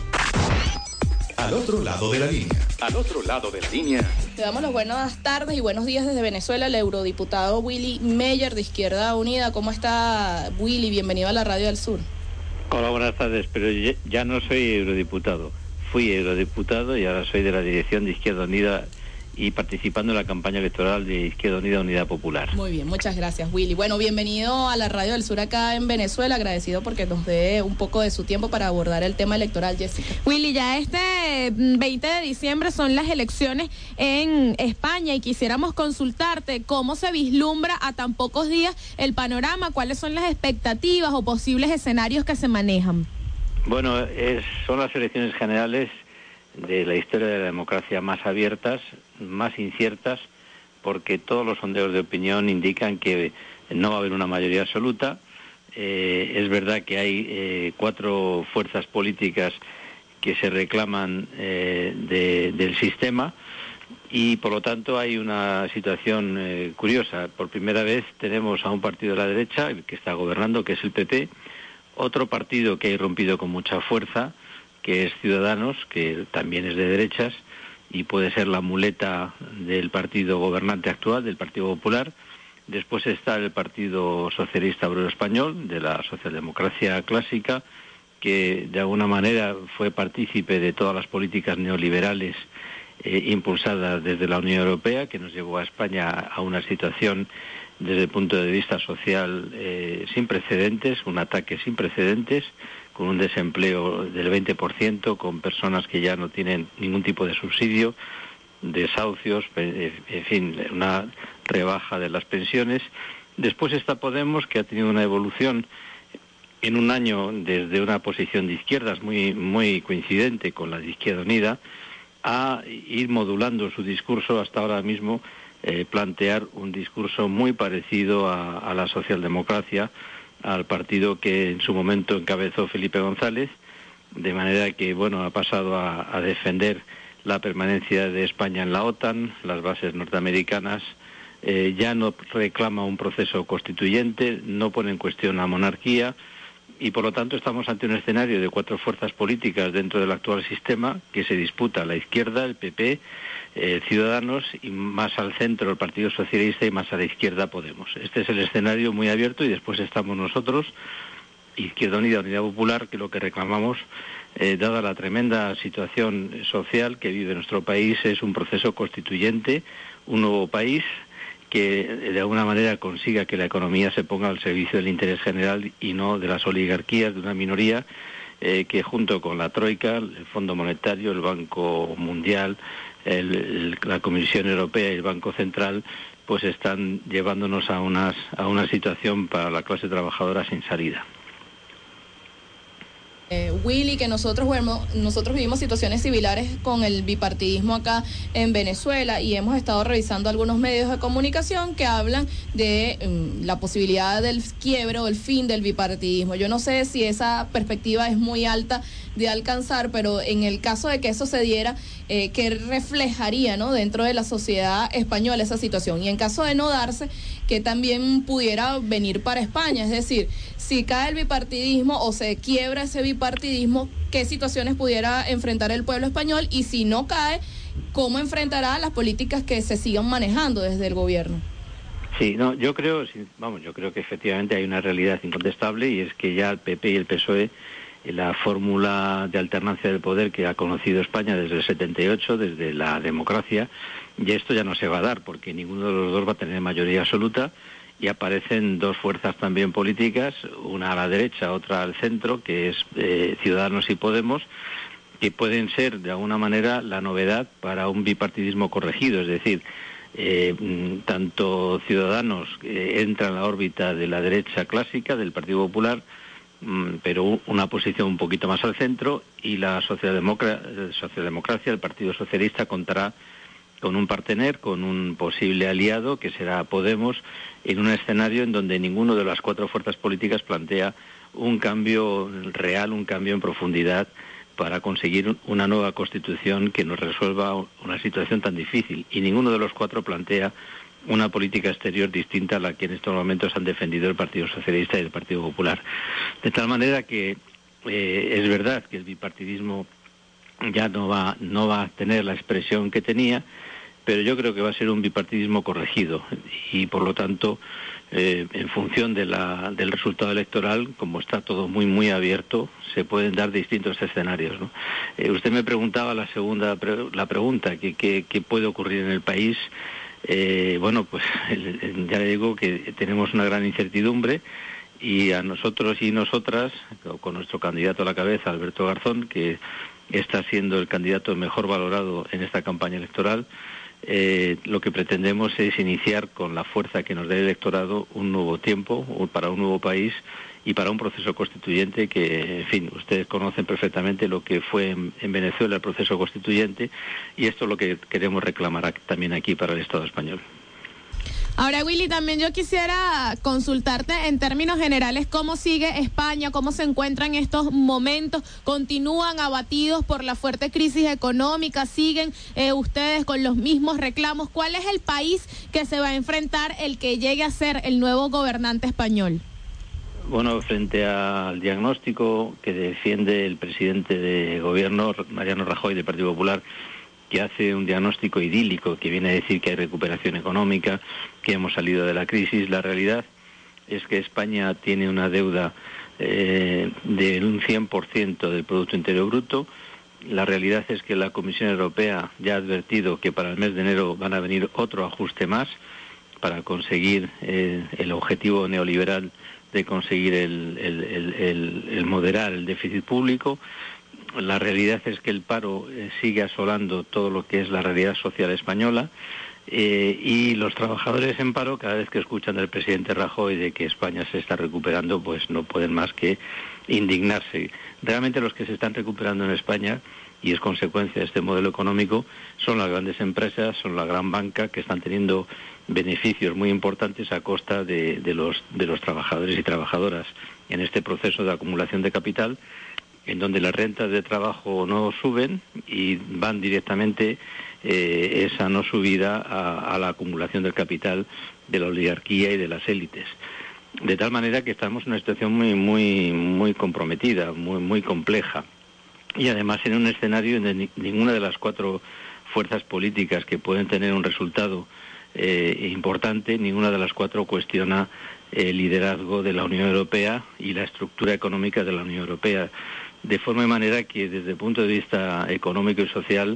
[SPEAKER 7] Al otro lado de la línea.
[SPEAKER 1] Al otro lado de la línea.
[SPEAKER 4] Le damos las buenas tardes y buenos días desde Venezuela al eurodiputado Willy Meyer de Izquierda Unida. ¿Cómo está, Willy? Bienvenido a la Radio del Sur.
[SPEAKER 14] Hola, buenas tardes, pero ya no soy eurodiputado. Fui eurodiputado y ahora soy de la dirección de Izquierda Unida y participando en la campaña electoral de Izquierda Unida Unidad Popular.
[SPEAKER 4] Muy bien, muchas gracias, Willy. Bueno, bienvenido a la Radio del Sur acá en Venezuela, agradecido porque nos dé un poco de su tiempo para abordar el tema electoral, Jessica.
[SPEAKER 5] Willy, ya este veinte de diciembre son las elecciones en España y quisiéramos consultarte cómo se vislumbra a tan pocos días el panorama, cuáles son las expectativas o posibles escenarios que se manejan.
[SPEAKER 14] Bueno, es, son las elecciones generales de la historia de la democracia más abiertas, más inciertas, porque todos los sondeos de opinión indican que no va a haber una mayoría absoluta. Eh, es verdad que hay eh, cuatro fuerzas políticas que se reclaman eh, de, del sistema y por lo tanto hay una situación eh, curiosa. Por primera vez tenemos a un partido de la derecha que está gobernando, que es el P P, otro partido que ha irrumpido con mucha fuerza, que es Ciudadanos, que también es de derechas y puede ser la muleta del partido gobernante actual, del Partido Popular. Después está el Partido Socialista Obrero Español, de la socialdemocracia clásica, que de alguna manera fue partícipe de todas las políticas neoliberales eh, impulsadas desde la Unión Europea, que nos llevó a España a una situación desde el punto de vista social eh, sin precedentes, un ataque sin precedentes, con un desempleo del veinte por ciento, con personas que ya no tienen ningún tipo de subsidio, desahucios, en fin, una rebaja de las pensiones. Después está Podemos, que ha tenido una evolución en un año desde una posición de izquierdas muy, muy coincidente con la de Izquierda Unida, a ir modulando su discurso hasta ahora mismo, eh, plantear un discurso muy parecido a, a la socialdemocracia, al partido que en su momento encabezó Felipe González, de manera que, bueno, ha pasado a, a defender la permanencia de España en la OTAN, las bases norteamericanas, eh, ya no reclama un proceso constituyente, no pone en cuestión la monarquía, y por lo tanto estamos ante un escenario de cuatro fuerzas políticas dentro del actual sistema que se disputa: la izquierda, el P P, eh, Ciudadanos, y más al centro el Partido Socialista, y más a la izquierda Podemos. Este es el escenario muy abierto, y después estamos nosotros, Izquierda Unida, Unidad Popular, que lo que reclamamos, eh, dada la tremenda situación social que vive nuestro país, es un proceso constituyente, un nuevo país que de alguna manera consiga que la economía se ponga al servicio del interés general y no de las oligarquías de una minoría eh, que junto con la Troika, el Fondo Monetario, el Banco Mundial, el, el, la Comisión Europea y el Banco Central, pues están llevándonos a, unas, a una situación para la clase trabajadora sin salida.
[SPEAKER 4] Eh, Willy, que nosotros, bueno, nosotros vivimos situaciones similares con el bipartidismo acá en Venezuela y hemos estado revisando algunos medios de comunicación que hablan de um, la posibilidad del quiebre o el fin del bipartidismo. Yo no sé si esa perspectiva es muy alta de alcanzar, pero en el caso de que eso se diera, eh, ¿qué reflejaría, ¿no?, dentro de la sociedad española esa situación? Y en caso de no darse, que también pudiera venir para España, es decir, si cae el bipartidismo o se quiebra ese bipartidismo, ¿qué situaciones pudiera enfrentar el pueblo español? Y si no cae, ¿cómo enfrentará las políticas que se sigan manejando desde el gobierno?
[SPEAKER 14] Sí, no, yo creo, vamos, yo creo que efectivamente hay una realidad incontestable y es que ya el P P y el P S O E, la fórmula de alternancia del poder que ha conocido España desde el setenta y ocho, desde la democracia, y esto ya no se va a dar porque ninguno de los dos va a tener mayoría absoluta y aparecen dos fuerzas también políticas, una a la derecha, otra al centro, que es eh, Ciudadanos y Podemos, que pueden ser de alguna manera la novedad para un bipartidismo corregido, es decir, eh, tanto Ciudadanos eh, entra en la órbita de la derecha clásica, del Partido Popular, pero una posición un poquito más al centro, y la socialdemocra- socialdemocracia, el Partido Socialista, contará con un partener, con un posible aliado que será Podemos, en un escenario en donde ninguno de las cuatro fuerzas políticas plantea un cambio real, un cambio en profundidad para conseguir una nueva constitución que nos resuelva una situación tan difícil, y ninguno de los cuatro plantea una política exterior distinta a la que en estos momentos han defendido el Partido Socialista y el Partido Popular. De tal manera que eh, es verdad que el bipartidismo ya no va, no va a tener la expresión que tenía, pero yo creo que va a ser un bipartidismo corregido y, por lo tanto, eh, en función de la, del resultado electoral, como está todo muy, muy abierto, se pueden dar distintos escenarios, ¿no? Eh, usted me preguntaba la segunda pre- la pregunta, que qué puede ocurrir en el país. Eh, bueno, pues ya le digo que tenemos una gran incertidumbre y a nosotros y nosotras, con nuestro candidato a la cabeza, Alberto Garzón, que está siendo el candidato mejor valorado en esta campaña electoral, eh, lo que pretendemos es iniciar con la fuerza que nos dé el electorado un nuevo tiempo para un nuevo país y para un proceso constituyente que, en fin, ustedes conocen perfectamente lo que fue en, en Venezuela el proceso constituyente, y esto es lo que queremos reclamar también aquí para el Estado español.
[SPEAKER 5] Ahora, Willy, también yo quisiera consultarte en términos generales cómo sigue España, cómo se encuentra en estos momentos. ¿Continúan abatidos por la fuerte crisis económica? ¿Siguen eh, ustedes con los mismos reclamos? ¿Cuál es el país que se va a enfrentar el que llegue a ser el nuevo gobernante español?
[SPEAKER 14] Bueno, frente al diagnóstico que defiende el presidente de gobierno, Mariano Rajoy, del Partido Popular, que hace un diagnóstico idílico, que viene a decir que hay recuperación económica, que hemos salido de la crisis, la realidad es que España tiene una deuda eh, de un cien por ciento del Producto Interior Bruto. La realidad es que la Comisión Europea ya ha advertido que para el mes de enero van a venir otro ajuste más para conseguir eh, el objetivo neoliberal de conseguir el, el, el, el, el moderar el déficit público. La realidad es que el paro eh, sigue asolando todo lo que es la realidad social española, eh, y los trabajadores en paro, cada vez que escuchan del presidente Rajoy de que España se está recuperando, pues no pueden más que indignarse. Realmente los que se están recuperando en España, y es consecuencia de este modelo económico, son las grandes empresas, son la gran banca, que están teniendo beneficios muy importantes a costa de, de los de los trabajadores y trabajadoras en este proceso de acumulación de capital, en donde las rentas de trabajo no suben y van directamente eh, esa no subida a, a la acumulación del capital de la oligarquía y de las élites. De tal manera que estamos en una situación muy muy muy comprometida, muy muy compleja, y además en un escenario en donde ninguna de las cuatro fuerzas políticas que pueden tener un resultado eh, importante, ninguna de las cuatro cuestiona el liderazgo de la Unión Europea y la estructura económica de la Unión Europea. De forma y manera que desde el punto de vista económico y social,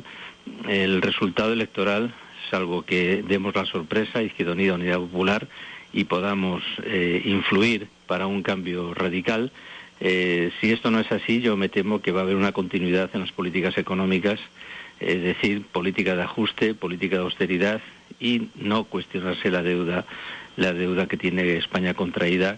[SPEAKER 14] el resultado electoral, salvo que demos la sorpresa, Izquierda Unida, Unidad Popular, y podamos eh, influir para un cambio radical, eh, si esto no es así, yo me temo que va a haber una continuidad en las políticas económicas, es decir, política de ajuste, política de austeridad, y no cuestionarse la deuda, la deuda que tiene España contraída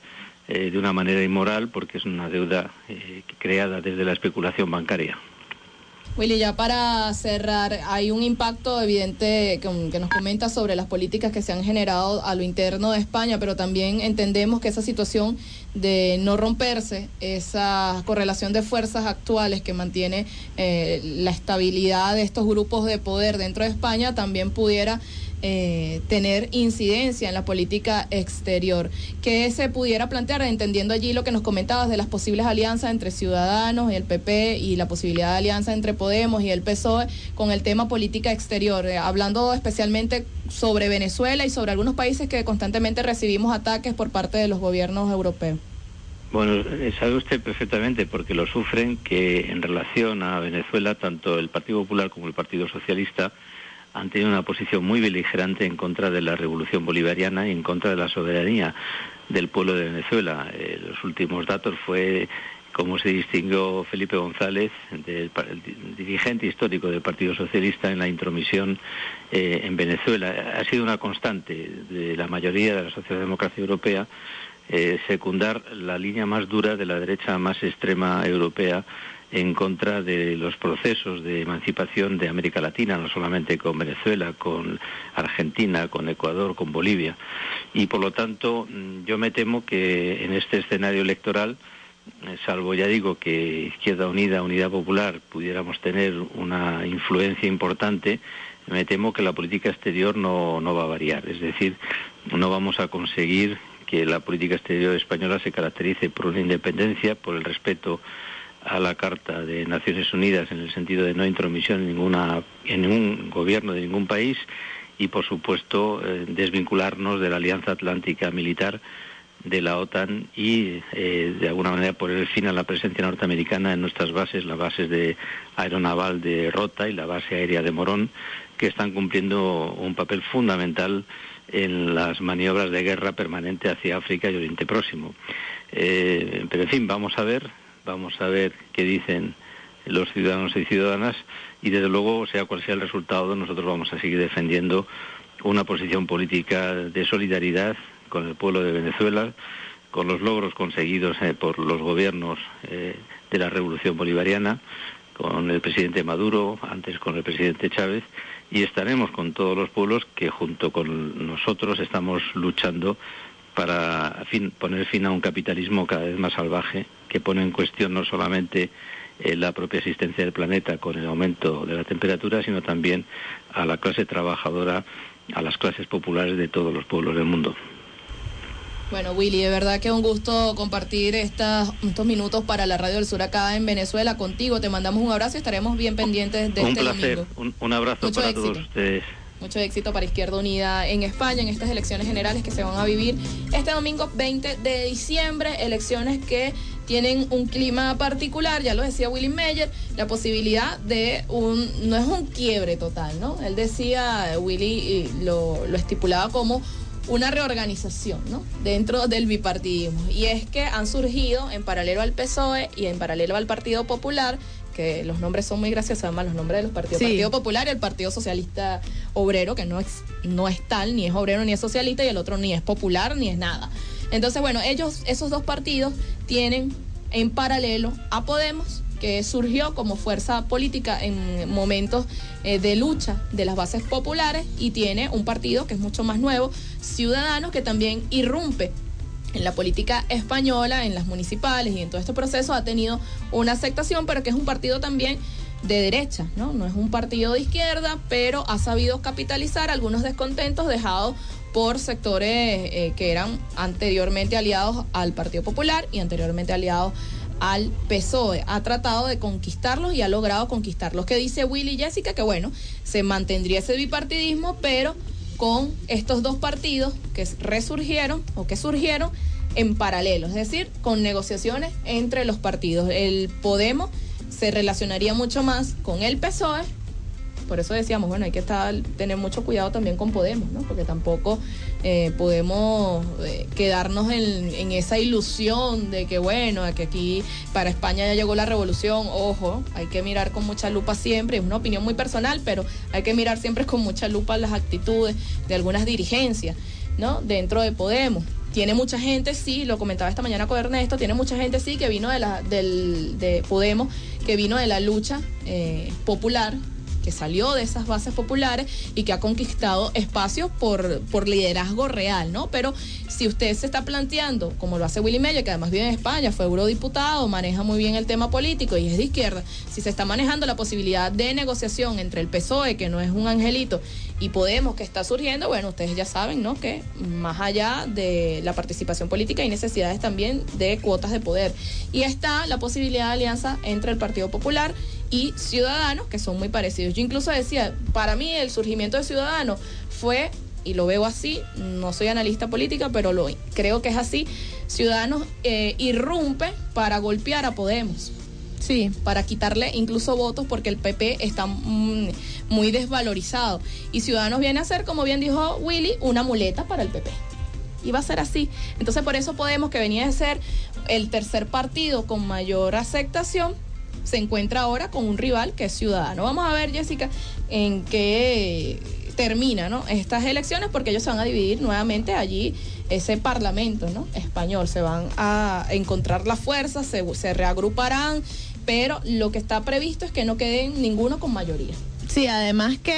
[SPEAKER 14] eh, de una manera inmoral, porque es una deuda eh, creada desde la especulación bancaria.
[SPEAKER 4] Willy, ya para cerrar, hay un impacto evidente que, que nos comenta sobre las políticas que se han generado a lo interno de España, pero también entendemos que esa situación de no romperse, esa correlación de fuerzas actuales que mantiene eh, la estabilidad de estos grupos de poder dentro de España, también pudiera Eh, tener incidencia en la política exterior. ¿Qué se pudiera plantear, entendiendo allí lo que nos comentabas de las posibles alianzas entre Ciudadanos y el P P y la posibilidad de alianza entre Podemos y el P S O E con el tema política exterior, eh, hablando especialmente sobre Venezuela y sobre algunos países que constantemente recibimos ataques por parte de los gobiernos europeos?
[SPEAKER 14] Bueno, sabe usted perfectamente, porque lo sufren, que en relación a Venezuela, tanto el Partido Popular como el Partido Socialista han tenido una posición muy beligerante en contra de la revolución bolivariana y en contra de la soberanía del pueblo de Venezuela. Eh, los últimos datos fue cómo se distinguió Felipe González, del, el dirigente histórico del Partido Socialista, en la intromisión eh, en Venezuela. Ha sido una constante de la mayoría de la socialdemocracia europea eh, secundar la línea más dura de la derecha más extrema europea en contra de los procesos de emancipación de América Latina, no solamente con Venezuela, con Argentina, con Ecuador, con Bolivia. Y por lo tanto, yo me temo que en este escenario electoral, salvo, ya digo, que Izquierda Unida, Unidad Popular, pudiéramos tener una influencia importante, me temo que la política exterior no, no va a variar. Es decir, no vamos a conseguir que la política exterior española se caracterice por una independencia, por el respeto a la Carta de Naciones Unidas en el sentido de no intromisión en ninguna en ningún gobierno de ningún país y, por supuesto, eh, desvincularnos de la Alianza Atlántica Militar de la OTAN y, eh, de alguna manera, poner fin a la presencia norteamericana en nuestras bases, las bases de aeronaval de Rota y la base aérea de Morón, que están cumpliendo un papel fundamental en las maniobras de guerra permanente hacia África y Oriente Próximo. Eh, pero, en fin, vamos a ver... Vamos a ver qué dicen los ciudadanos y ciudadanas y, desde luego, sea cual sea el resultado, nosotros vamos a seguir defendiendo una posición política de solidaridad con el pueblo de Venezuela, con los logros conseguidos eh, por los gobiernos eh, de la Revolución Bolivariana, con el presidente Maduro, antes con el presidente Chávez, y estaremos con todos los pueblos que junto con nosotros estamos luchando para fin, poner fin a un capitalismo cada vez más salvaje, que pone en cuestión no solamente eh, la propia existencia del planeta con el aumento de la temperatura, sino también a la clase trabajadora, a las clases populares de todos los pueblos del mundo.
[SPEAKER 4] Bueno, Willy, de verdad que un gusto compartir estas, estos minutos para la Radio del Sur acá en Venezuela contigo. Te mandamos un abrazo y estaremos bien pendientes de
[SPEAKER 14] un
[SPEAKER 4] este
[SPEAKER 14] placer,
[SPEAKER 4] domingo.
[SPEAKER 14] Un, un abrazo
[SPEAKER 4] Mucho
[SPEAKER 14] para
[SPEAKER 4] éxito.
[SPEAKER 14] todos ustedes.
[SPEAKER 4] Mucho éxito para Izquierda Unida en España en estas elecciones generales que se van a vivir este domingo veinte de diciembre, elecciones que tienen un clima particular, ya lo decía Willy Meyer, la posibilidad de un, no es un quiebre total, ¿no? Él decía, Willy y lo, lo estipulaba como una reorganización, ¿no?, dentro del bipartidismo, y es que han surgido en paralelo al P S O E y en paralelo al Partido Popular, que los nombres son muy graciosos, además los nombres de los partidos,
[SPEAKER 5] Sí.
[SPEAKER 4] Partido Popular y el Partido Socialista Obrero, que no es, no es tal, ni es obrero ni es socialista, y el otro ni es popular ni es nada. Entonces, bueno, ellos, esos dos partidos tienen en paralelo a Podemos, que surgió como fuerza política en momentos eh, de lucha de las bases populares, y tiene un partido que es mucho más nuevo, Ciudadanos, que también irrumpe en la política española, en las municipales y en todo este proceso ha tenido una aceptación, pero que es un partido también de derecha, ¿no? No es un partido de izquierda, pero ha sabido capitalizar algunos descontentos dejados por sectores eh, que eran anteriormente aliados al Partido Popular y anteriormente aliados al P S O E. Ha tratado de conquistarlos y ha logrado conquistarlos. ¿Qué dice Willy y Jessica? Que bueno, se mantendría ese bipartidismo, pero con estos dos partidos que resurgieron o que surgieron en paralelo, es decir, con negociaciones entre los partidos. El Podemos se relacionaría mucho más con el P S O E, por eso decíamos, bueno, hay que estar, tener mucho cuidado también con Podemos, ¿no? Porque tampoco eh, podemos eh, quedarnos en, en esa ilusión de que, bueno, de que aquí para España ya llegó la revolución. Ojo, hay que mirar con mucha lupa siempre, es una opinión muy personal, pero hay que mirar siempre con mucha lupa las actitudes de algunas dirigencias, ¿no?, dentro de Podemos. tiene mucha gente, sí, lo comentaba esta mañana con Ernesto, tiene mucha gente, sí, que vino de la del de Podemos, que vino de la lucha eh, popular, que salió de esas bases populares y que ha conquistado espacios por, por liderazgo real, ¿no? Pero si usted se está planteando, como lo hace Willy Meyer, que además vive en España, fue eurodiputado, maneja muy bien el tema político y es de izquierda, si se está manejando la posibilidad de negociación entre el P S O E, que no es un angelito, y Podemos, que está surgiendo, bueno, ustedes ya saben, ¿no?, que más allá de la participación política hay necesidades también de cuotas de poder. Y está la posibilidad de alianza entre el Partido Popular y Ciudadanos, que son muy parecidos. Yo incluso decía, para mí el surgimiento de Ciudadanos fue, y lo veo así, no soy analista política, pero lo creo que es así, Ciudadanos eh, irrumpe para golpear a Podemos. Sí, para quitarle incluso votos porque el P P está mm, muy desvalorizado. Y Ciudadanos viene a ser, como bien dijo Willy, una muleta para el P P. Y va a ser así. Entonces por eso Podemos, que venía de ser el tercer partido con mayor aceptación, se encuentra ahora con un rival que es Ciudadano. Vamos a ver, Jessica, en qué termina, ¿no?, estas elecciones, porque ellos se van a dividir nuevamente allí, ese parlamento, ¿no?, español. Se van a encontrar las fuerzas, se, se reagruparán, pero lo que está previsto es que no queden ninguno con mayoría.
[SPEAKER 5] Sí, además que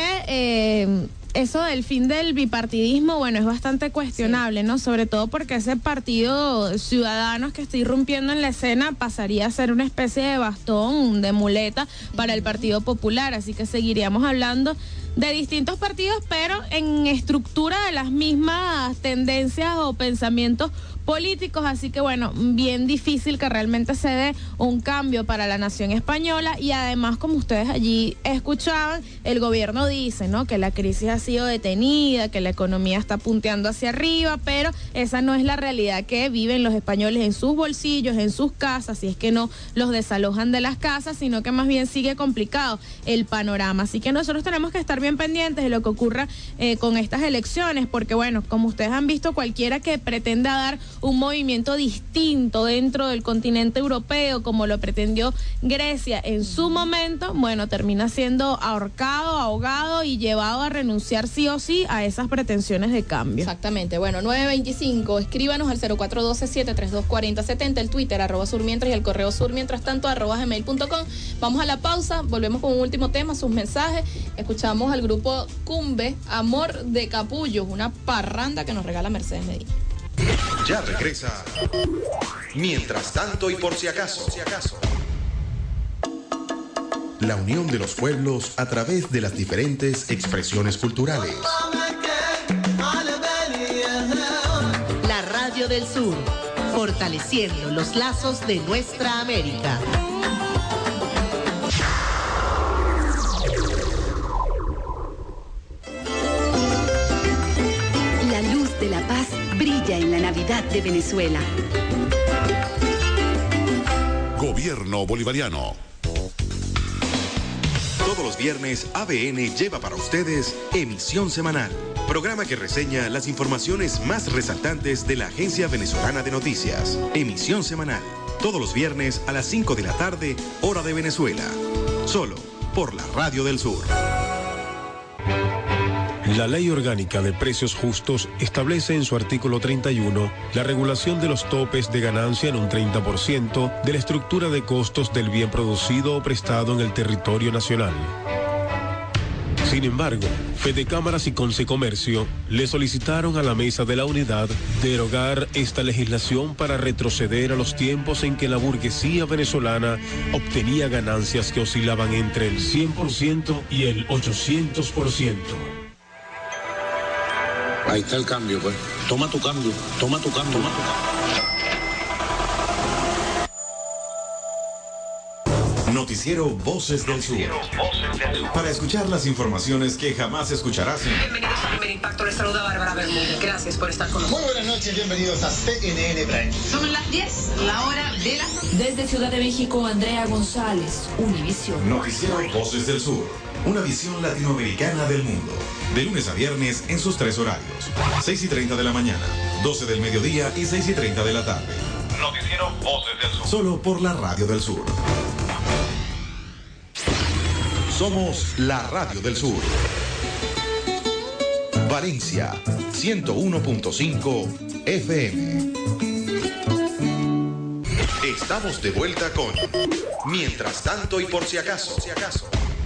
[SPEAKER 5] eh, eso del fin del bipartidismo, bueno, es bastante cuestionable, sí, ¿no? Sobre todo porque ese partido Ciudadanos que está irrumpiendo en la escena pasaría a ser una especie de bastón, de muleta para el Partido Popular, así que seguiríamos hablando de distintos partidos, pero en estructura de las mismas tendencias o pensamientos políticos, así que bueno, bien difícil que realmente se dé un cambio para la nación española. Y además, como ustedes allí escuchaban, el gobierno dice, ¿no?, que la crisis ha sido detenida, que la economía está punteando hacia arriba, pero esa no es la realidad que viven los españoles en sus bolsillos, en sus casas, y es que no los desalojan de las casas, sino que más bien sigue complicado el panorama. Así que nosotros tenemos que estar bien pendientes de lo que ocurra eh, con estas elecciones, porque bueno, como ustedes han visto, cualquiera que pretenda dar un movimiento distinto dentro del continente europeo, como lo pretendió Grecia en su momento, bueno, termina siendo ahorcado, ahogado y llevado a renunciar sí o sí a esas pretensiones de cambio.
[SPEAKER 4] Exactamente. Bueno, nueve veinticinco, escríbanos al cero cuatro uno dos, siete tres dos, cuatro cero siete cero, el Twitter, arroba surmientras, y el correo surmientras tanto, arroba gmail punto com. Vamos a la pausa, volvemos con un último tema, sus mensajes. Escuchamos al grupo Cumbe, Amor de Capullos, una parranda que nos regala Mercedes Medina.
[SPEAKER 7] Ya regresa. Mientras tanto y por si acaso. La unión de los pueblos a través de las diferentes expresiones culturales.
[SPEAKER 10] La Radio del Sur, fortaleciendo los lazos de nuestra América.
[SPEAKER 8] La luz de la paz brilla en la Navidad de Venezuela.
[SPEAKER 7] Gobierno bolivariano. Todos los viernes A B N lleva para ustedes Emisión Semanal, programa que reseña las informaciones más resaltantes de la Agencia Venezolana de Noticias. Emisión Semanal, todos los viernes a las cinco de la tarde, hora de Venezuela. Solo por la Radio del Sur.
[SPEAKER 15] La Ley Orgánica de Precios Justos establece en su artículo treinta y uno la regulación de los topes de ganancia en un treinta por ciento de la estructura de costos del bien producido o prestado en el territorio nacional. Sin embargo, Fedecámaras y Consecomercio le solicitaron a la Mesa de la Unidad derogar esta legislación para retroceder a los tiempos en que la burguesía venezolana obtenía ganancias que oscilaban entre el cien por ciento y el ochocientos por ciento.
[SPEAKER 6] Ahí está el cambio, pues. Toma tu cambio, toma tu cambio, toma tu cambio.
[SPEAKER 7] Noticiero Voces del Sur. Para escuchar las informaciones que jamás escucharás en...
[SPEAKER 16] Bienvenidos a Primer Impacto, les saluda Bárbara Bermúdez. Gracias por estar con nosotros.
[SPEAKER 17] Muy buenas noches, bienvenidos a C N N Prime.
[SPEAKER 16] Son las diez, la hora de la...
[SPEAKER 18] Desde Ciudad de México, Andrea González, Univisión.
[SPEAKER 7] Noticiero Voces del Sur. Una visión latinoamericana del mundo. De lunes a viernes en sus tres horarios. seis y treinta de la mañana, doce del mediodía y seis y treinta de la tarde.
[SPEAKER 1] Noticiero Voces del Sur.
[SPEAKER 7] Solo por la Radio del Sur. Somos la Radio del Sur. Valencia, ciento uno punto cinco F M. Estamos de vuelta con Mientras tanto y por si acaso. Si acaso.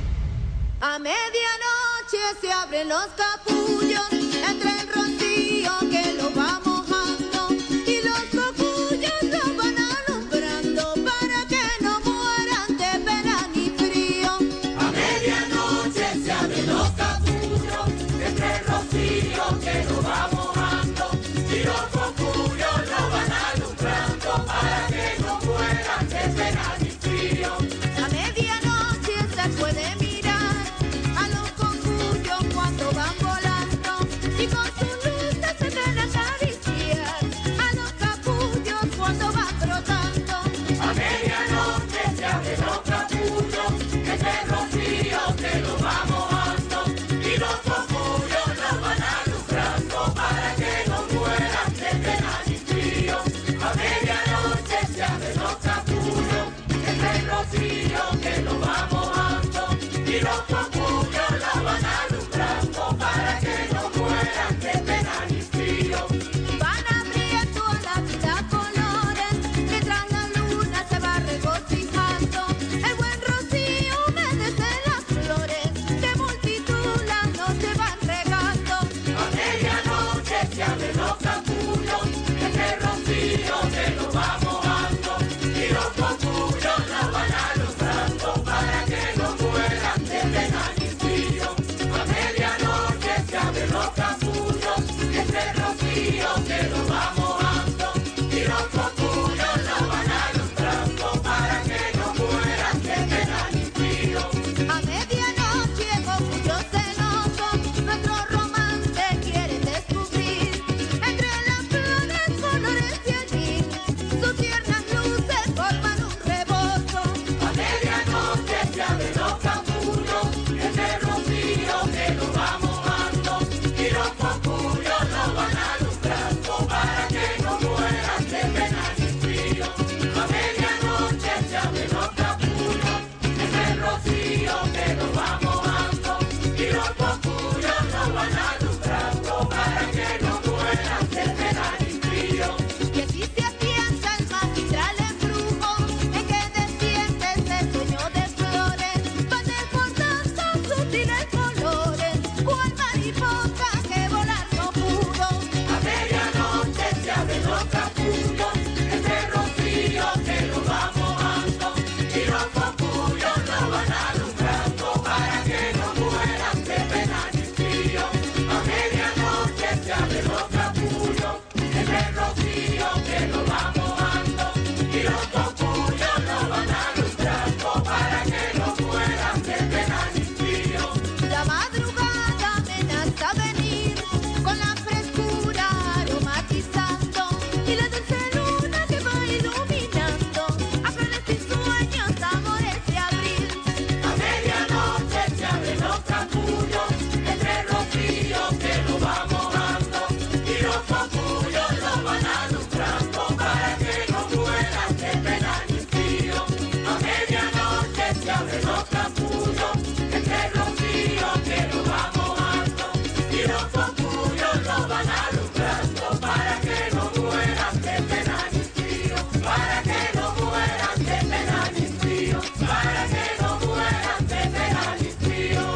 [SPEAKER 2] A medianoche se abren los capullos entre el rocío que lo va mojando y los capullos lo van alumbrando para que no mueran de pena ni frío.
[SPEAKER 3] A medianoche se abren los capullos entre el rocío que lo va mojando y los capullos lo van alumbrando para que no mueran de pena ni frío.
[SPEAKER 2] A medianoche se puede mirar a los cocuyos cuando van volando y con sus luces se ven acariciar a los capullos cuando van trotando.
[SPEAKER 3] A medianoche se abren los capullos entre el rocío que lo va mojando y los capullos lo van alumbrando para que no mueran de pena ni frío. A medianoche se abren los capullos entre el rocío que lo va mojando y los capullos lo van alumbrando para que no mueran de pena ni frío.
[SPEAKER 2] Van abriendo la vida colores mientras la luna se va regocijando. El buen rocío humedece las flores de multitud las noches van regando.
[SPEAKER 3] A medianoche se abren los capullos entre el rocío que lo va mojando y los capullos lo van alumbrando para que no mueran de pena ni frío. A medianoche se abren los capullos entre el rocío que lo va mojando y los capullos lo van alumbrando para que no mueran de pena ni frío.
[SPEAKER 2] A medianoche copullos celosos nuestro romance quieren descubrir entre las flores colores de allí sus tiernas luces forman un rebozo.
[SPEAKER 3] A medianoche se abren los capullos entre el rocío que lo va mojando y los capullos lo van alumbrando para que no mueran de pena ni frío. A medianoche se abren los capullos entre el rocío que lo va mojando y los capullos lo van alumbrando para que no mueran de pena ni frío.
[SPEAKER 2] Y así se afianza el magistral embrujo en que defiende ese sueño de flores. Van desbordando sutiles colores, cual mariposa que volar no pudo.
[SPEAKER 3] A medianoche se abren los capullos entre el rocío que lo va mojando y los capullos lo van alumbrando para que no mueran de pena ni frío. A medianoche se abren los capullos entre el rocío que lo va mojando y los capullos lo van alumbrando para que no mueran de pena ni frío.
[SPEAKER 2] La madrugada amenaza venir con la frescura aromatizando y la dulce luna que va iluminando a flores y sueños, amores de abril.
[SPEAKER 3] A medianoche se abren los capullos entre el rocío que lo va mojando y los capullos lo van alumbrando para que no mueran de pena ni frío. A medianoche se abren los capullos entre el rocío que lo va mojando y los capullos lo van alumbrando para que no mueran de pena ni frío. Para que no mueran de pena ni frío. Para que no mueran de pena ni frío.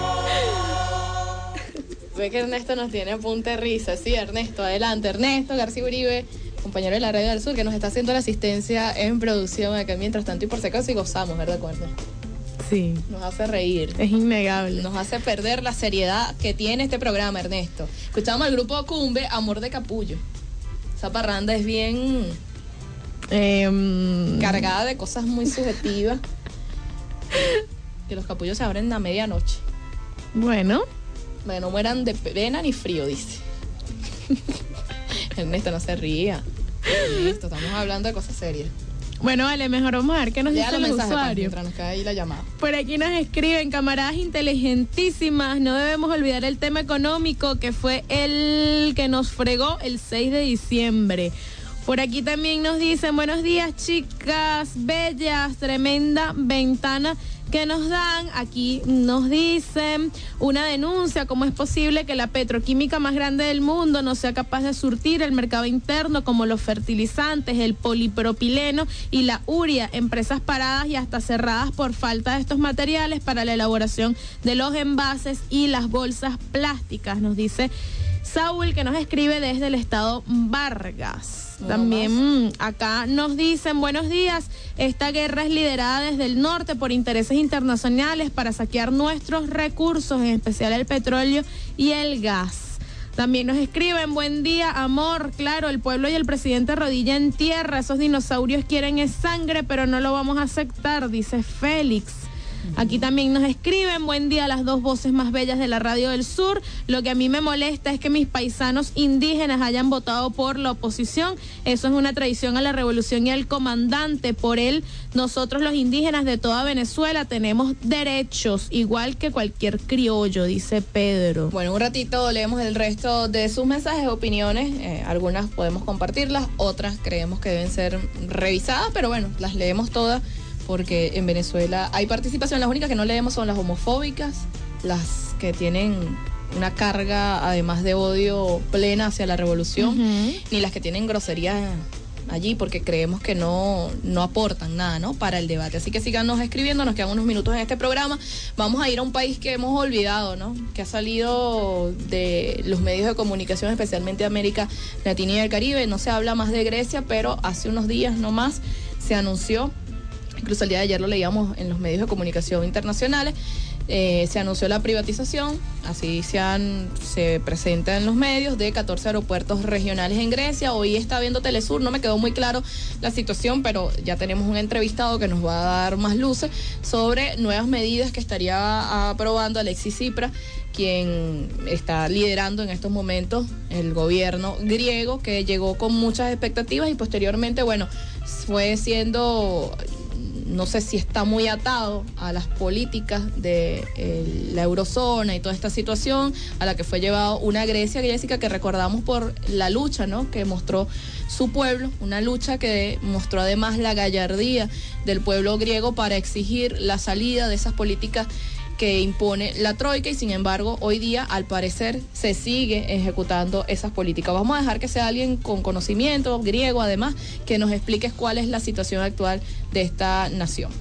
[SPEAKER 4] Ve que Ernesto nos tiene a punta de risa. Sí, Ernesto, adelante. Ernesto García Uribe, compañero de la Radio del Sur, que nos está haciendo la asistencia en producción acá mientras tanto y por si acaso y gozamos, ¿verdad, Cuerno?
[SPEAKER 5] Sí.
[SPEAKER 4] Nos hace reír.
[SPEAKER 5] Es innegable.
[SPEAKER 4] Nos hace perder la seriedad que tiene este programa, Ernesto. Escuchamos al grupo Cumbe, Amor de Capullo. Esa parranda es bien
[SPEAKER 5] Eh,
[SPEAKER 4] cargada de cosas muy subjetivas. Que los capullos se abren a medianoche.
[SPEAKER 5] Bueno.
[SPEAKER 4] Bueno, no mueran de pena ni frío, dice. Ernesto, no se ría. Ernesto, estamos hablando de cosas serias.
[SPEAKER 5] Bueno, vale, mejor vamos a ver qué nos
[SPEAKER 4] Lea
[SPEAKER 5] dicen
[SPEAKER 4] los
[SPEAKER 5] los
[SPEAKER 4] mensajes, pues,
[SPEAKER 5] usuarios.
[SPEAKER 4] mientras nos cae ahí la llamada.
[SPEAKER 5] Por aquí nos escriben, camaradas inteligentísimas, no debemos olvidar el tema económico que fue el que nos fregó el seis de diciembre. Por aquí también nos dicen, buenos días chicas, bellas, tremenda ventana que nos dan. Aquí nos dicen una denuncia: ¿cómo es posible que la petroquímica más grande del mundo no sea capaz de surtir el mercado interno como los fertilizantes, el polipropileno y la urea, empresas paradas y hasta cerradas por falta de estos materiales para la elaboración de los envases y las bolsas plásticas? Nos dice Saúl, que nos escribe desde el estado Vargas. También mm, acá nos dicen: buenos días, esta guerra es liderada desde el norte por intereses internacionales para saquear nuestros recursos, en especial el petróleo y el gas. También nos escriben: buen día, amor, claro, el pueblo y el presidente rodilla en tierra, esos dinosaurios quieren es sangre, pero no lo vamos a aceptar, dice Félix. Aquí también nos escriben: buen día, las dos voces más bellas de la Radio del Sur. Lo que a mí me molesta es que mis paisanos indígenas hayan votado por la oposición. Eso es una traición a la revolución y al comandante. Por él, nosotros los indígenas de toda Venezuela tenemos derechos, igual que cualquier criollo, dice Pedro.
[SPEAKER 4] Bueno, un ratito leemos el resto de sus mensajes, opiniones. Eh, algunas podemos compartirlas, otras creemos que deben ser revisadas, pero bueno, las leemos todas, porque en Venezuela hay participación. Las únicas que no leemos son las homofóbicas, las que tienen una carga además de odio plena hacia la revolución, uh-huh. ni las que tienen groserías allí, porque creemos que no, no aportan nada, ¿no?, para el debate. Así que síganos escribiendo, nos quedan unos minutos en este programa. Vamos a ir a un país que hemos olvidado, ¿no?, que ha salido de los medios de comunicación, especialmente de América Latina y del Caribe. No se habla más de Grecia, pero hace unos días nomás se anunció, incluso el día de ayer lo leíamos en los medios de comunicación internacionales, eh, se anunció la privatización, así se, han, se presenta en los medios, de catorce aeropuertos regionales en Grecia. Hoy está viendo Telesur, no me quedó muy claro la situación, pero ya tenemos un entrevistado que nos va a dar más luces sobre nuevas medidas que estaría aprobando Alexis Tsipras, quien está liderando en estos momentos el gobierno griego, que llegó con muchas expectativas y posteriormente, bueno, fue siendo, no sé si está muy atado a las políticas de eh, la eurozona y toda esta situación a la que fue llevado una Grecia, Jessica, que recordamos por la lucha, ¿no?, que mostró su pueblo, una lucha que mostró además la gallardía del pueblo griego para exigir la salida de esas políticas que impone la troika, y sin embargo hoy día al parecer se sigue ejecutando esas políticas. Vamos a dejar que sea alguien con conocimiento griego además que nos explique cuál es la situación actual de esta nación.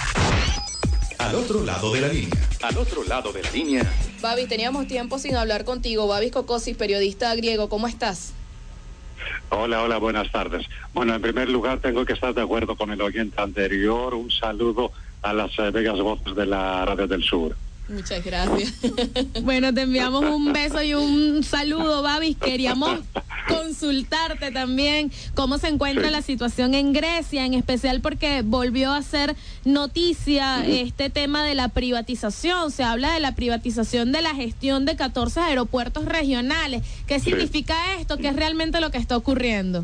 [SPEAKER 7] Al otro lado de la línea.
[SPEAKER 1] Al otro lado de la línea.
[SPEAKER 4] Babis, teníamos tiempo sin hablar contigo. Babis Kokosis, periodista griego, ¿cómo estás?
[SPEAKER 19] Hola, hola, buenas tardes. Bueno, en primer lugar tengo que estar de acuerdo con el oyente anterior. Un saludo a las eh, bellas voces de la Radio del Sur.
[SPEAKER 4] Muchas gracias.
[SPEAKER 5] Bueno, te enviamos un beso y un saludo, Babis. Queríamos consultarte también cómo se encuentra sí. la situación en Grecia, en especial porque volvió a ser noticia uh-huh. este tema de la privatización. Se habla de la privatización de la gestión de catorce aeropuertos regionales. ¿Qué significa sí. esto? ¿Qué es realmente lo que está ocurriendo?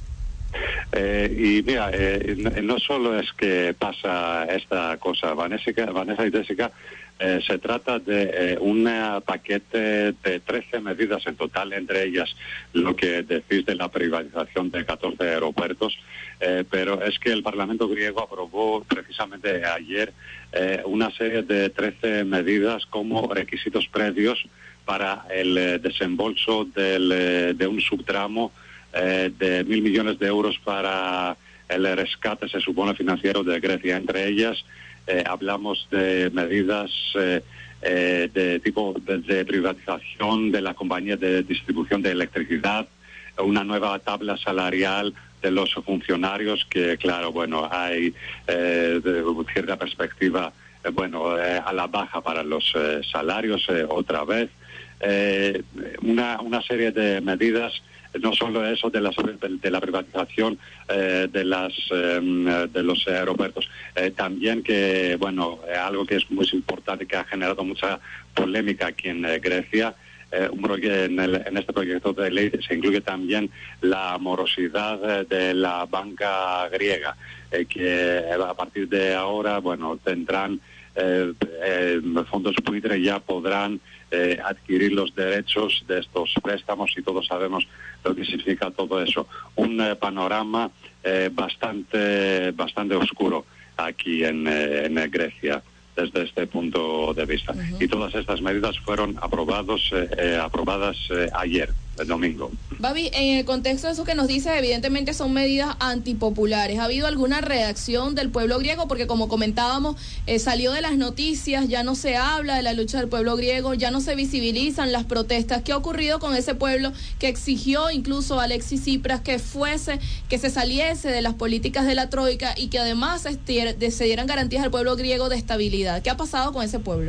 [SPEAKER 19] Eh, y mira, eh, no solo es que pasa esta cosa, Vanessa, Vanessa y Jessica, eh, se trata de eh, un paquete de trece medidas en total, entre ellas lo que decís de la privatización de catorce aeropuertos, eh, pero es que el Parlamento griego aprobó precisamente ayer eh, una serie de trece medidas como requisitos previos para el eh, desembolso del, eh, de un subtramo Eh, de mil millones de euros para el rescate, se supone, financiero de Grecia. Entre ellas eh, hablamos de medidas eh, eh, de tipo de, de privatización de la compañía de distribución de electricidad, una nueva tabla salarial de los funcionarios, que claro, bueno, hay eh, de cierta perspectiva, eh, bueno, eh, a la baja para los eh, salarios eh, otra vez, eh, una, una serie de medidas. No solo eso de la, de la privatización eh, de las eh, de los aeropuertos, eh, también que, bueno, eh, algo que es muy importante, que ha generado mucha polémica aquí en eh, Grecia, eh, un en, el, en este proyecto de ley se incluye también la morosidad eh, de la banca griega, eh, que a partir de ahora, bueno, tendrán eh, eh, fondos buitre, ya podrán Eh, adquirir los derechos de estos préstamos, y todos sabemos lo que significa todo eso. Un eh, panorama eh, bastante bastante oscuro aquí en, eh, en Grecia. desde este punto de vista. Uh-huh. Y todas estas medidas fueron aprobados, eh, eh, aprobadas eh, ayer, el domingo.
[SPEAKER 4] Babi, en el contexto de eso que nos dices, evidentemente son medidas antipopulares. ¿Ha habido alguna reacción del pueblo griego? Porque como comentábamos, eh, salió de las noticias, ya no se habla de la lucha del pueblo griego, ya no se visibilizan las protestas. ¿Qué ha ocurrido con ese pueblo que exigió incluso a Alexis Tsipras que fuese, que se saliese de las políticas de la Troika y que además se dieran garantías al pueblo griego de estabilidad? ¿Qué ha pasado con ese pueblo?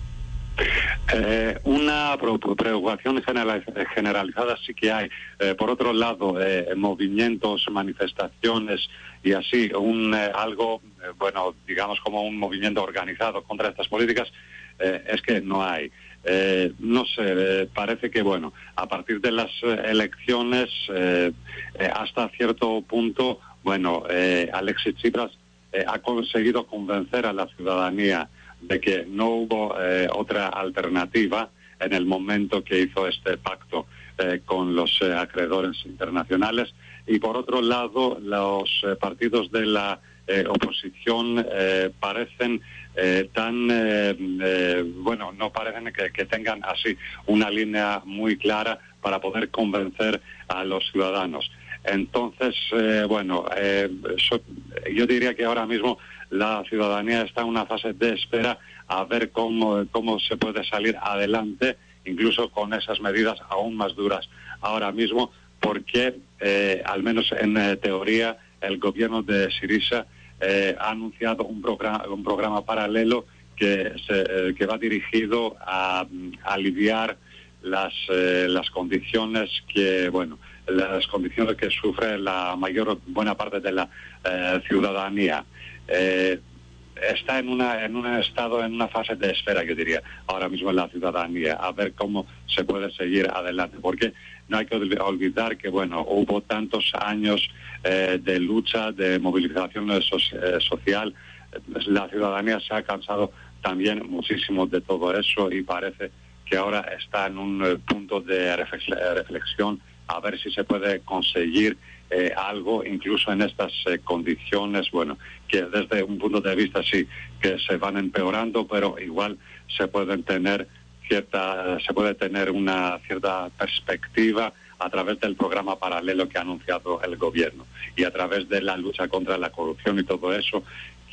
[SPEAKER 19] Eh, una preocupación generalizada sí que hay. Eh, por otro lado, eh, movimientos, manifestaciones y así, un eh, algo, eh, bueno, digamos como un movimiento organizado contra estas políticas, eh, es que no hay. Eh, no sé, eh, parece que, bueno, a partir de las eh, elecciones, eh, eh, hasta cierto punto, bueno, eh, Alexis Tsipras eh, ha conseguido convencer a la ciudadanía de que no hubo eh, otra alternativa en el momento que hizo este pacto eh, con los eh, acreedores internacionales. Y por otro lado, los eh, partidos de la eh, oposición eh, parecen eh, tan, eh, eh, bueno, no parecen que, que tengan así una línea muy clara para poder convencer a los ciudadanos. Entonces, eh, bueno, eh, so, yo diría que ahora mismo la ciudadanía está en una fase de espera a ver cómo, cómo se puede salir adelante, incluso con esas medidas aún más duras ahora mismo, porque eh, al menos en eh, teoría el gobierno de Syriza eh, ha anunciado un programa, un programa paralelo que, se, eh, que va dirigido a, a aliviar las, eh, las condiciones que, bueno, las condiciones que sufre la mayor buena parte de la eh, ciudadanía. Eh, está en una en un estado, en una fase de espera, yo diría, ahora mismo en la ciudadanía, a ver cómo se puede seguir adelante, porque no hay que olvidar que, bueno, hubo tantos años eh, de lucha, de movilización so eh, social, la ciudadanía se ha cansado también muchísimo de todo eso y parece que ahora está en un eh, punto de reflexión a ver si se puede conseguir eh, algo, incluso en estas eh, condiciones, bueno, que desde un punto de vista sí que se van empeorando, pero igual se pueden tener cierta, se puede tener una cierta perspectiva a través del programa paralelo que ha anunciado el gobierno y a través de la lucha contra la corrupción y todo eso,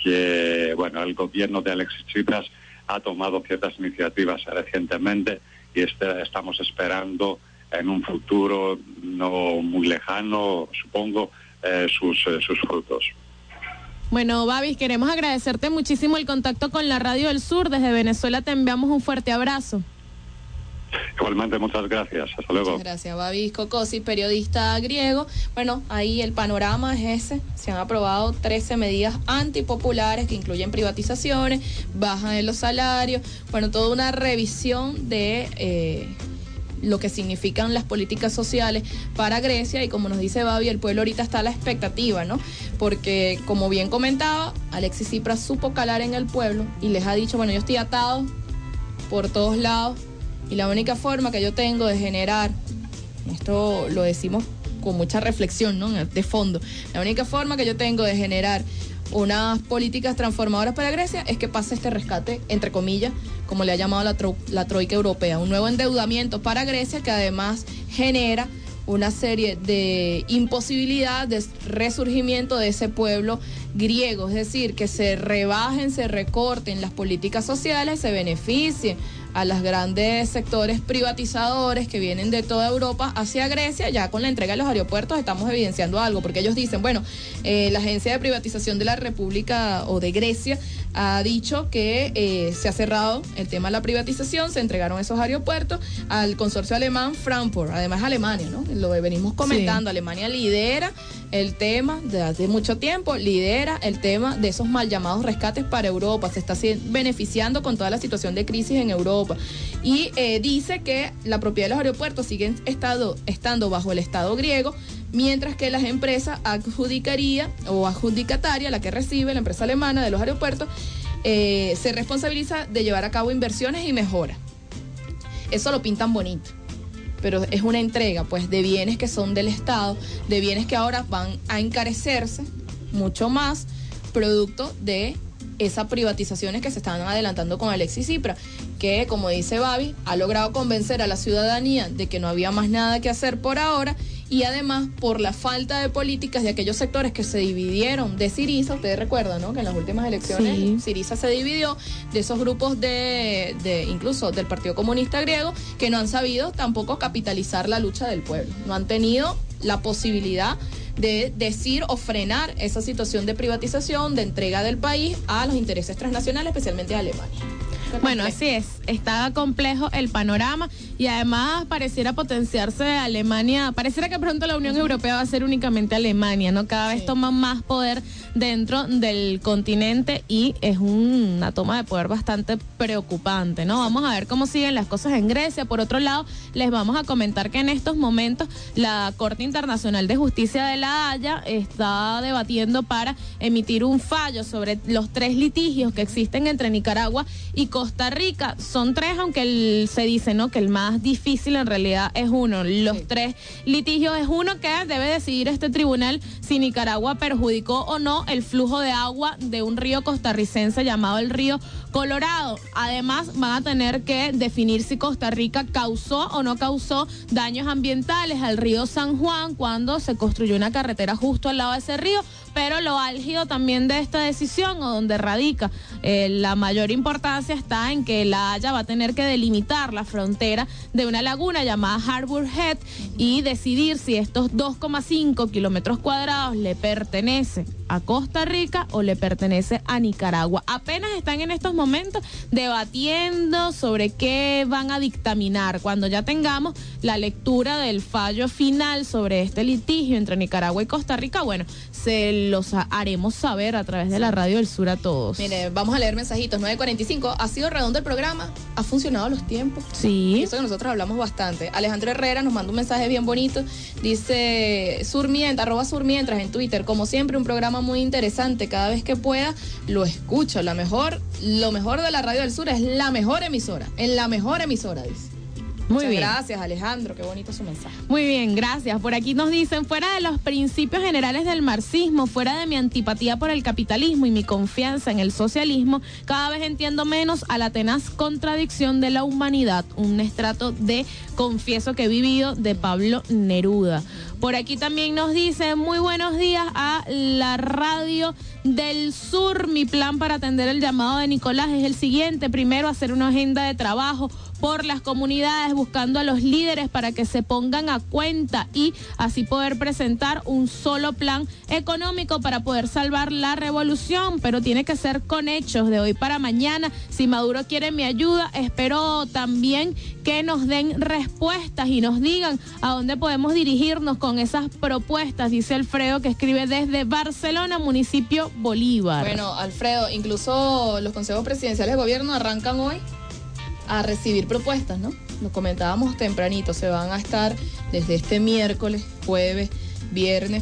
[SPEAKER 19] que, bueno, el gobierno de Alexis Tsipras ha tomado ciertas iniciativas recientemente y este, estamos esperando en un futuro no muy lejano, supongo, eh, sus, eh, sus frutos.
[SPEAKER 5] Bueno, Babis, queremos agradecerte muchísimo el contacto con la Radio del Sur. Desde Venezuela te enviamos un fuerte abrazo.
[SPEAKER 19] Igualmente, muchas gracias. Hasta luego.
[SPEAKER 4] Muchas gracias, Babis Kokosi, periodista griego. Bueno, ahí el panorama es ese. Se han aprobado trece medidas antipopulares que incluyen privatizaciones, baja de los salarios, bueno, toda una revisión de Eh, lo que significan las políticas sociales para Grecia, y como nos dice Babi, el pueblo ahorita está a la expectativa, ¿no? Porque, como bien comentaba, Alexis Tsipras supo calar en el pueblo y les ha dicho, bueno, yo estoy atado por todos lados y la única forma que yo tengo de generar, esto lo decimos con mucha reflexión, ¿no?, de fondo, la única forma que yo tengo de generar unas políticas transformadoras para Grecia es que pase este rescate, entre comillas, como le ha llamado la, tro la Troika Europea, un nuevo endeudamiento para Grecia que además genera una serie de imposibilidad de resurgimiento de ese pueblo griego, es decir, que se rebajen, se recorten las políticas sociales, se beneficien a los grandes sectores privatizadores que vienen de toda Europa hacia Grecia. Ya con la entrega de los aeropuertos estamos evidenciando algo, porque ellos dicen, bueno, eh, la Agencia de Privatización de la República o de Grecia ha dicho que eh, se ha cerrado el tema de la privatización, se entregaron esos aeropuertos al consorcio alemán Frankfurt, además Alemania, ¿no? Lo venimos comentando, sí. Alemania lidera el tema de hace mucho tiempo, lidera el tema de esos mal llamados rescates para Europa, se está beneficiando con toda la situación de crisis en Europa y eh, dice que la propiedad de los aeropuertos sigue estado, estando bajo el Estado griego, mientras que las empresas adjudicaría o adjudicataria, la que recibe, la empresa alemana de los aeropuertos, eh, se responsabiliza de llevar a cabo inversiones y mejoras. Eso lo pintan bonito, pero es una entrega, pues, de bienes que son del Estado, de bienes que ahora van a encarecerse mucho más, producto de esas privatizaciones que se estaban adelantando con Alexis Tsipras, que, como dice Babi, ha logrado convencer a la ciudadanía de que no había más nada que hacer por ahora, y además por la falta de políticas de aquellos sectores que se dividieron de Syriza. Ustedes recuerdan, ¿no?, que en las últimas elecciones sí. Syriza se dividió de esos grupos de, de incluso del Partido Comunista Griego, que no han sabido tampoco capitalizar la lucha del pueblo, no han tenido la posibilidad de decir o frenar esa situación de privatización, de entrega del país a los intereses transnacionales, especialmente a Alemania.
[SPEAKER 5] Bueno, así es, está complejo el panorama y además pareciera potenciarse Alemania, pareciera que pronto la Unión Europea va a ser únicamente Alemania, ¿no? Cada vez sí. toma más poder dentro del continente y es un, una toma de poder bastante preocupante, ¿no? Vamos a ver cómo siguen las cosas en Grecia. Por otro lado, les vamos a comentar que en estos momentos la Corte Internacional de Justicia de La Haya está debatiendo para emitir un fallo sobre los tres litigios que existen entre Nicaragua y Costa Rica. Son tres, aunque el, se dice, ¿no?, que el más difícil en realidad es uno. Los sí. tres litigios es uno que debe decidir este tribunal si Nicaragua perjudicó o no el flujo de agua de un río costarricense llamado el río Colorado. Además, van a tener que definir si Costa Rica causó o no causó daños ambientales al río San Juan cuando se construyó una carretera justo al lado de ese río. Pero lo álgido también de esta decisión, o donde radica eh, la mayor importancia, está en que La Haya va a tener que delimitar la frontera de una laguna llamada Harbour Head y decidir si estos dos coma cinco kilómetros cuadrados le pertenece a Costa Rica o le pertenece a Nicaragua. Apenas están en estos momentos debatiendo sobre qué van a dictaminar. Cuando ya tengamos la lectura del fallo final sobre este litigio entre Nicaragua y Costa Rica, bueno, se los haremos saber a través de la Radio del Sur a todos.
[SPEAKER 4] Mire, vamos a leer mensajitos. nueve cuarenta y cinco, ha sido redondo el programa, ha funcionado los tiempos.
[SPEAKER 5] Sí.
[SPEAKER 4] Y eso que nosotros hablamos bastante. Alejandro Herrera nos manda un mensaje bien bonito. Dice, Surmientras, arroba Surmientras en Twitter, como siempre un programa muy interesante, cada vez que pueda lo escucho. La mejor, lo mejor de la Radio del Sur es la mejor emisora, en la mejor emisora, dice.
[SPEAKER 5] Muy
[SPEAKER 4] Muchas
[SPEAKER 5] bien.
[SPEAKER 4] Gracias, Alejandro, qué bonito su mensaje.
[SPEAKER 5] Muy bien, gracias. Por aquí nos dicen, fuera de los principios generales del marxismo, fuera de mi antipatía por el capitalismo y mi confianza en el socialismo, cada vez entiendo menos a la tenaz contradicción de la humanidad. Un estrato de confieso que he vivido de Pablo Neruda. Por aquí también nos dicen, muy buenos días a la Radio del Sur. Mi plan para atender el llamado de Nicolás es el siguiente. Primero, hacer una agenda de trabajo por las comunidades, buscando a los líderes para que se pongan a cuenta y así poder presentar un solo plan económico para poder salvar la revolución, pero tiene que ser con hechos de hoy para mañana. Si Maduro quiere mi ayuda, espero también que nos den respuestas y nos digan a dónde podemos dirigirnos con esas propuestas, dice Alfredo, que escribe desde Barcelona, municipio Bolívar.
[SPEAKER 4] Bueno, Alfredo, incluso los consejos presidenciales de gobierno arrancan hoy a recibir propuestas, ¿no? Lo comentábamos tempranito, se van a estar desde este miércoles, jueves, viernes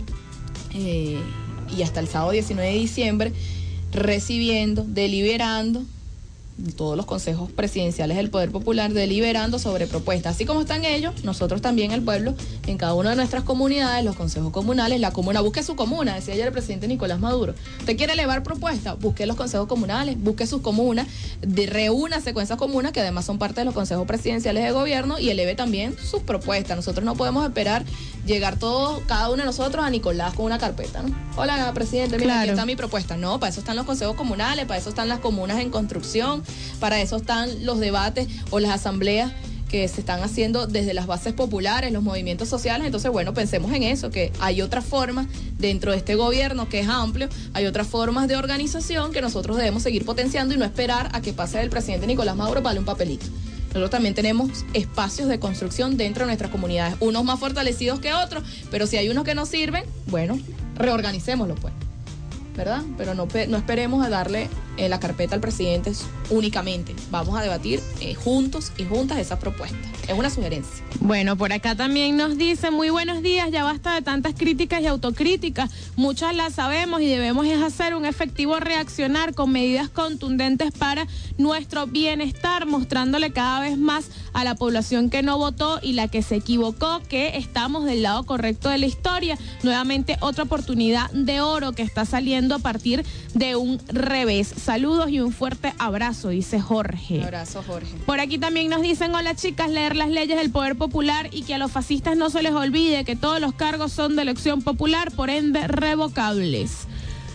[SPEAKER 4] eh, y hasta el sábado diecinueve de diciembre recibiendo, deliberando todos los consejos presidenciales del Poder Popular, deliberando sobre propuestas. Así como están ellos, nosotros también, el pueblo, en cada una de nuestras comunidades, los consejos comunales, la comuna, busque su comuna, decía ayer el presidente Nicolás Maduro. ¿Usted quiere elevar propuestas? Busque los consejos comunales, busque sus comunas, de, reúnase con esas comunas que además son parte de los consejos presidenciales de gobierno y eleve también sus propuestas. Nosotros no podemos esperar llegar todos, cada uno de nosotros, a Nicolás con una carpeta, ¿no? Hola, presidente, mira, claro, aquí está mi propuesta. No, para eso están los consejos comunales, para eso están las comunas en construcción, para eso están los debates o las asambleas que se están haciendo desde las bases populares, los movimientos sociales. Entonces, bueno, pensemos en eso, que hay otras formas dentro de este gobierno que es amplio, hay otras formas de organización que nosotros debemos seguir potenciando y no esperar a que pase el presidente Nicolás Maduro para darle un papelito. Nosotros también tenemos espacios de construcción dentro de nuestras comunidades, unos más fortalecidos que otros, pero si hay unos que no sirven, bueno, reorganicémoslo pues, ¿verdad? Pero no, no esperemos a darle eh, la carpeta al presidente únicamente. Vamos a debatir eh, juntos y juntas esas propuestas. Es una sugerencia.
[SPEAKER 5] Bueno, por acá también nos dice, muy buenos días, ya basta de tantas críticas y autocríticas. Muchas las sabemos y debemos es hacer un efectivo reaccionar con medidas contundentes para nuestro bienestar, mostrándole cada vez más a la población que no votó y la que se equivocó que estamos del lado correcto de la historia. Nuevamente otra oportunidad de oro que está saliendo a partir de un revés. Saludos y un fuerte abrazo, dice Jorge.
[SPEAKER 4] Un abrazo, Jorge.
[SPEAKER 5] Por aquí también nos dicen, hola chicas, leer las leyes del poder popular y que a los fascistas no se les olvide que todos los cargos son de elección popular, por ende revocables.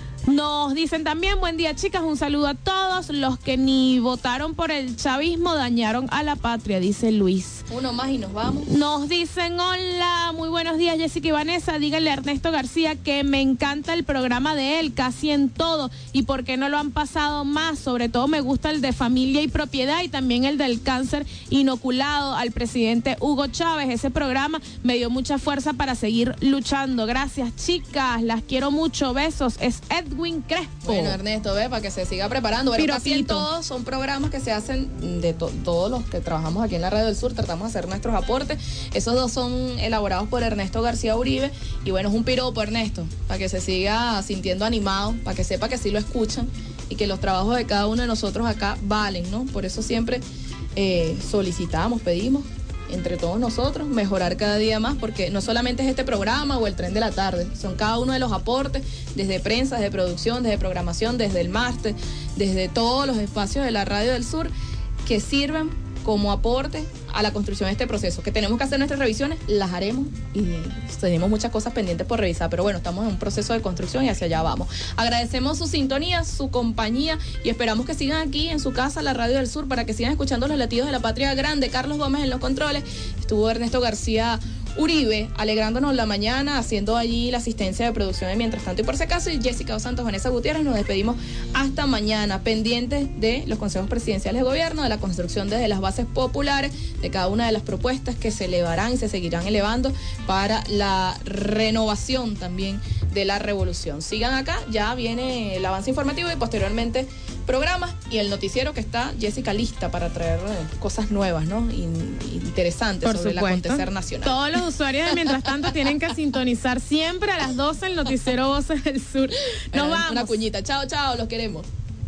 [SPEAKER 5] Nos dicen también, buen día chicas, un saludo a todos los que ni votaron por el chavismo dañaron a la patria, dice Luis.
[SPEAKER 4] Uno más y nos vamos.
[SPEAKER 5] Nos dicen, hola, muy buenos días Jessica y Vanessa, díganle a Ernesto García que me encanta el programa de él, casi en todo, y por qué no lo han pasado más, sobre todo me gusta el de familia y propiedad y también el del cáncer inoculado al presidente Hugo Chávez, ese programa me dio mucha fuerza para seguir luchando. Gracias chicas, las quiero mucho, besos, es Edwin Crespo.
[SPEAKER 4] Bueno, Ernesto, ve, para que se siga preparando. Bueno, casi en todos son programas que se hacen de to- todos los que trabajamos aquí en la Radio del Sur, tratamos de hacer nuestros aportes. Esos dos son elaborados por Ernesto García Uribe y bueno, es un piropo, Ernesto, para que se siga sintiendo animado, para que sepa que sí lo escuchan y que los trabajos de cada uno de nosotros acá valen, ¿no? Por eso siempre eh, solicitamos, pedimos entre todos nosotros mejorar cada día más, porque no solamente es este programa o el tren de la tarde, son cada uno de los aportes, desde prensa, desde producción, desde programación, desde el máster, desde todos los espacios de la Radio del Sur que sirven como aporte a la construcción de este proceso. Que tenemos que hacer nuestras revisiones, las haremos y tenemos muchas cosas pendientes por revisar, pero bueno, estamos en un proceso de construcción y hacia allá vamos. Agradecemos su sintonía, su compañía y esperamos que sigan aquí en su casa, la Radio del Sur, para que sigan escuchando los latidos de la patria grande. Carlos Gómez en los controles, estuvo Ernesto García Uribe alegrándonos la mañana, haciendo allí la asistencia de producción de Mientras Tanto y Por Si Acaso, y Jessica Dos Santos, Vanessa Gutiérrez. Nos despedimos hasta mañana, pendientes de los consejos presidenciales de gobierno, de la construcción desde las bases populares, de cada una de las propuestas que se elevarán y se seguirán elevando para la renovación también de la revolución. Sigan acá, ya viene el avance informativo y posteriormente programas y el noticiero que está Jessica lista para traer cosas nuevas, ¿no? In- interesantes
[SPEAKER 5] Por
[SPEAKER 4] sobre
[SPEAKER 5] supuesto.
[SPEAKER 4] el acontecer nacional.
[SPEAKER 5] Todos los usuarios de Mientras Tanto tienen que sintonizar siempre a las doce el noticiero Voces del Sur. Nos
[SPEAKER 4] Bueno,
[SPEAKER 5] vamos.
[SPEAKER 4] Una cuñita. Chao, chao, los queremos.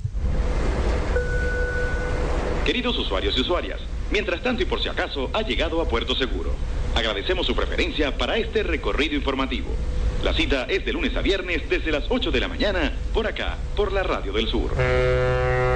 [SPEAKER 1] Queridos usuarios y usuarias, Mientras Tanto y Por Si Acaso ha llegado a Puerto Seguro. Agradecemos su preferencia para este recorrido informativo. La cita es de lunes a viernes desde las ocho de la mañana, por acá, por la Radio del Sur.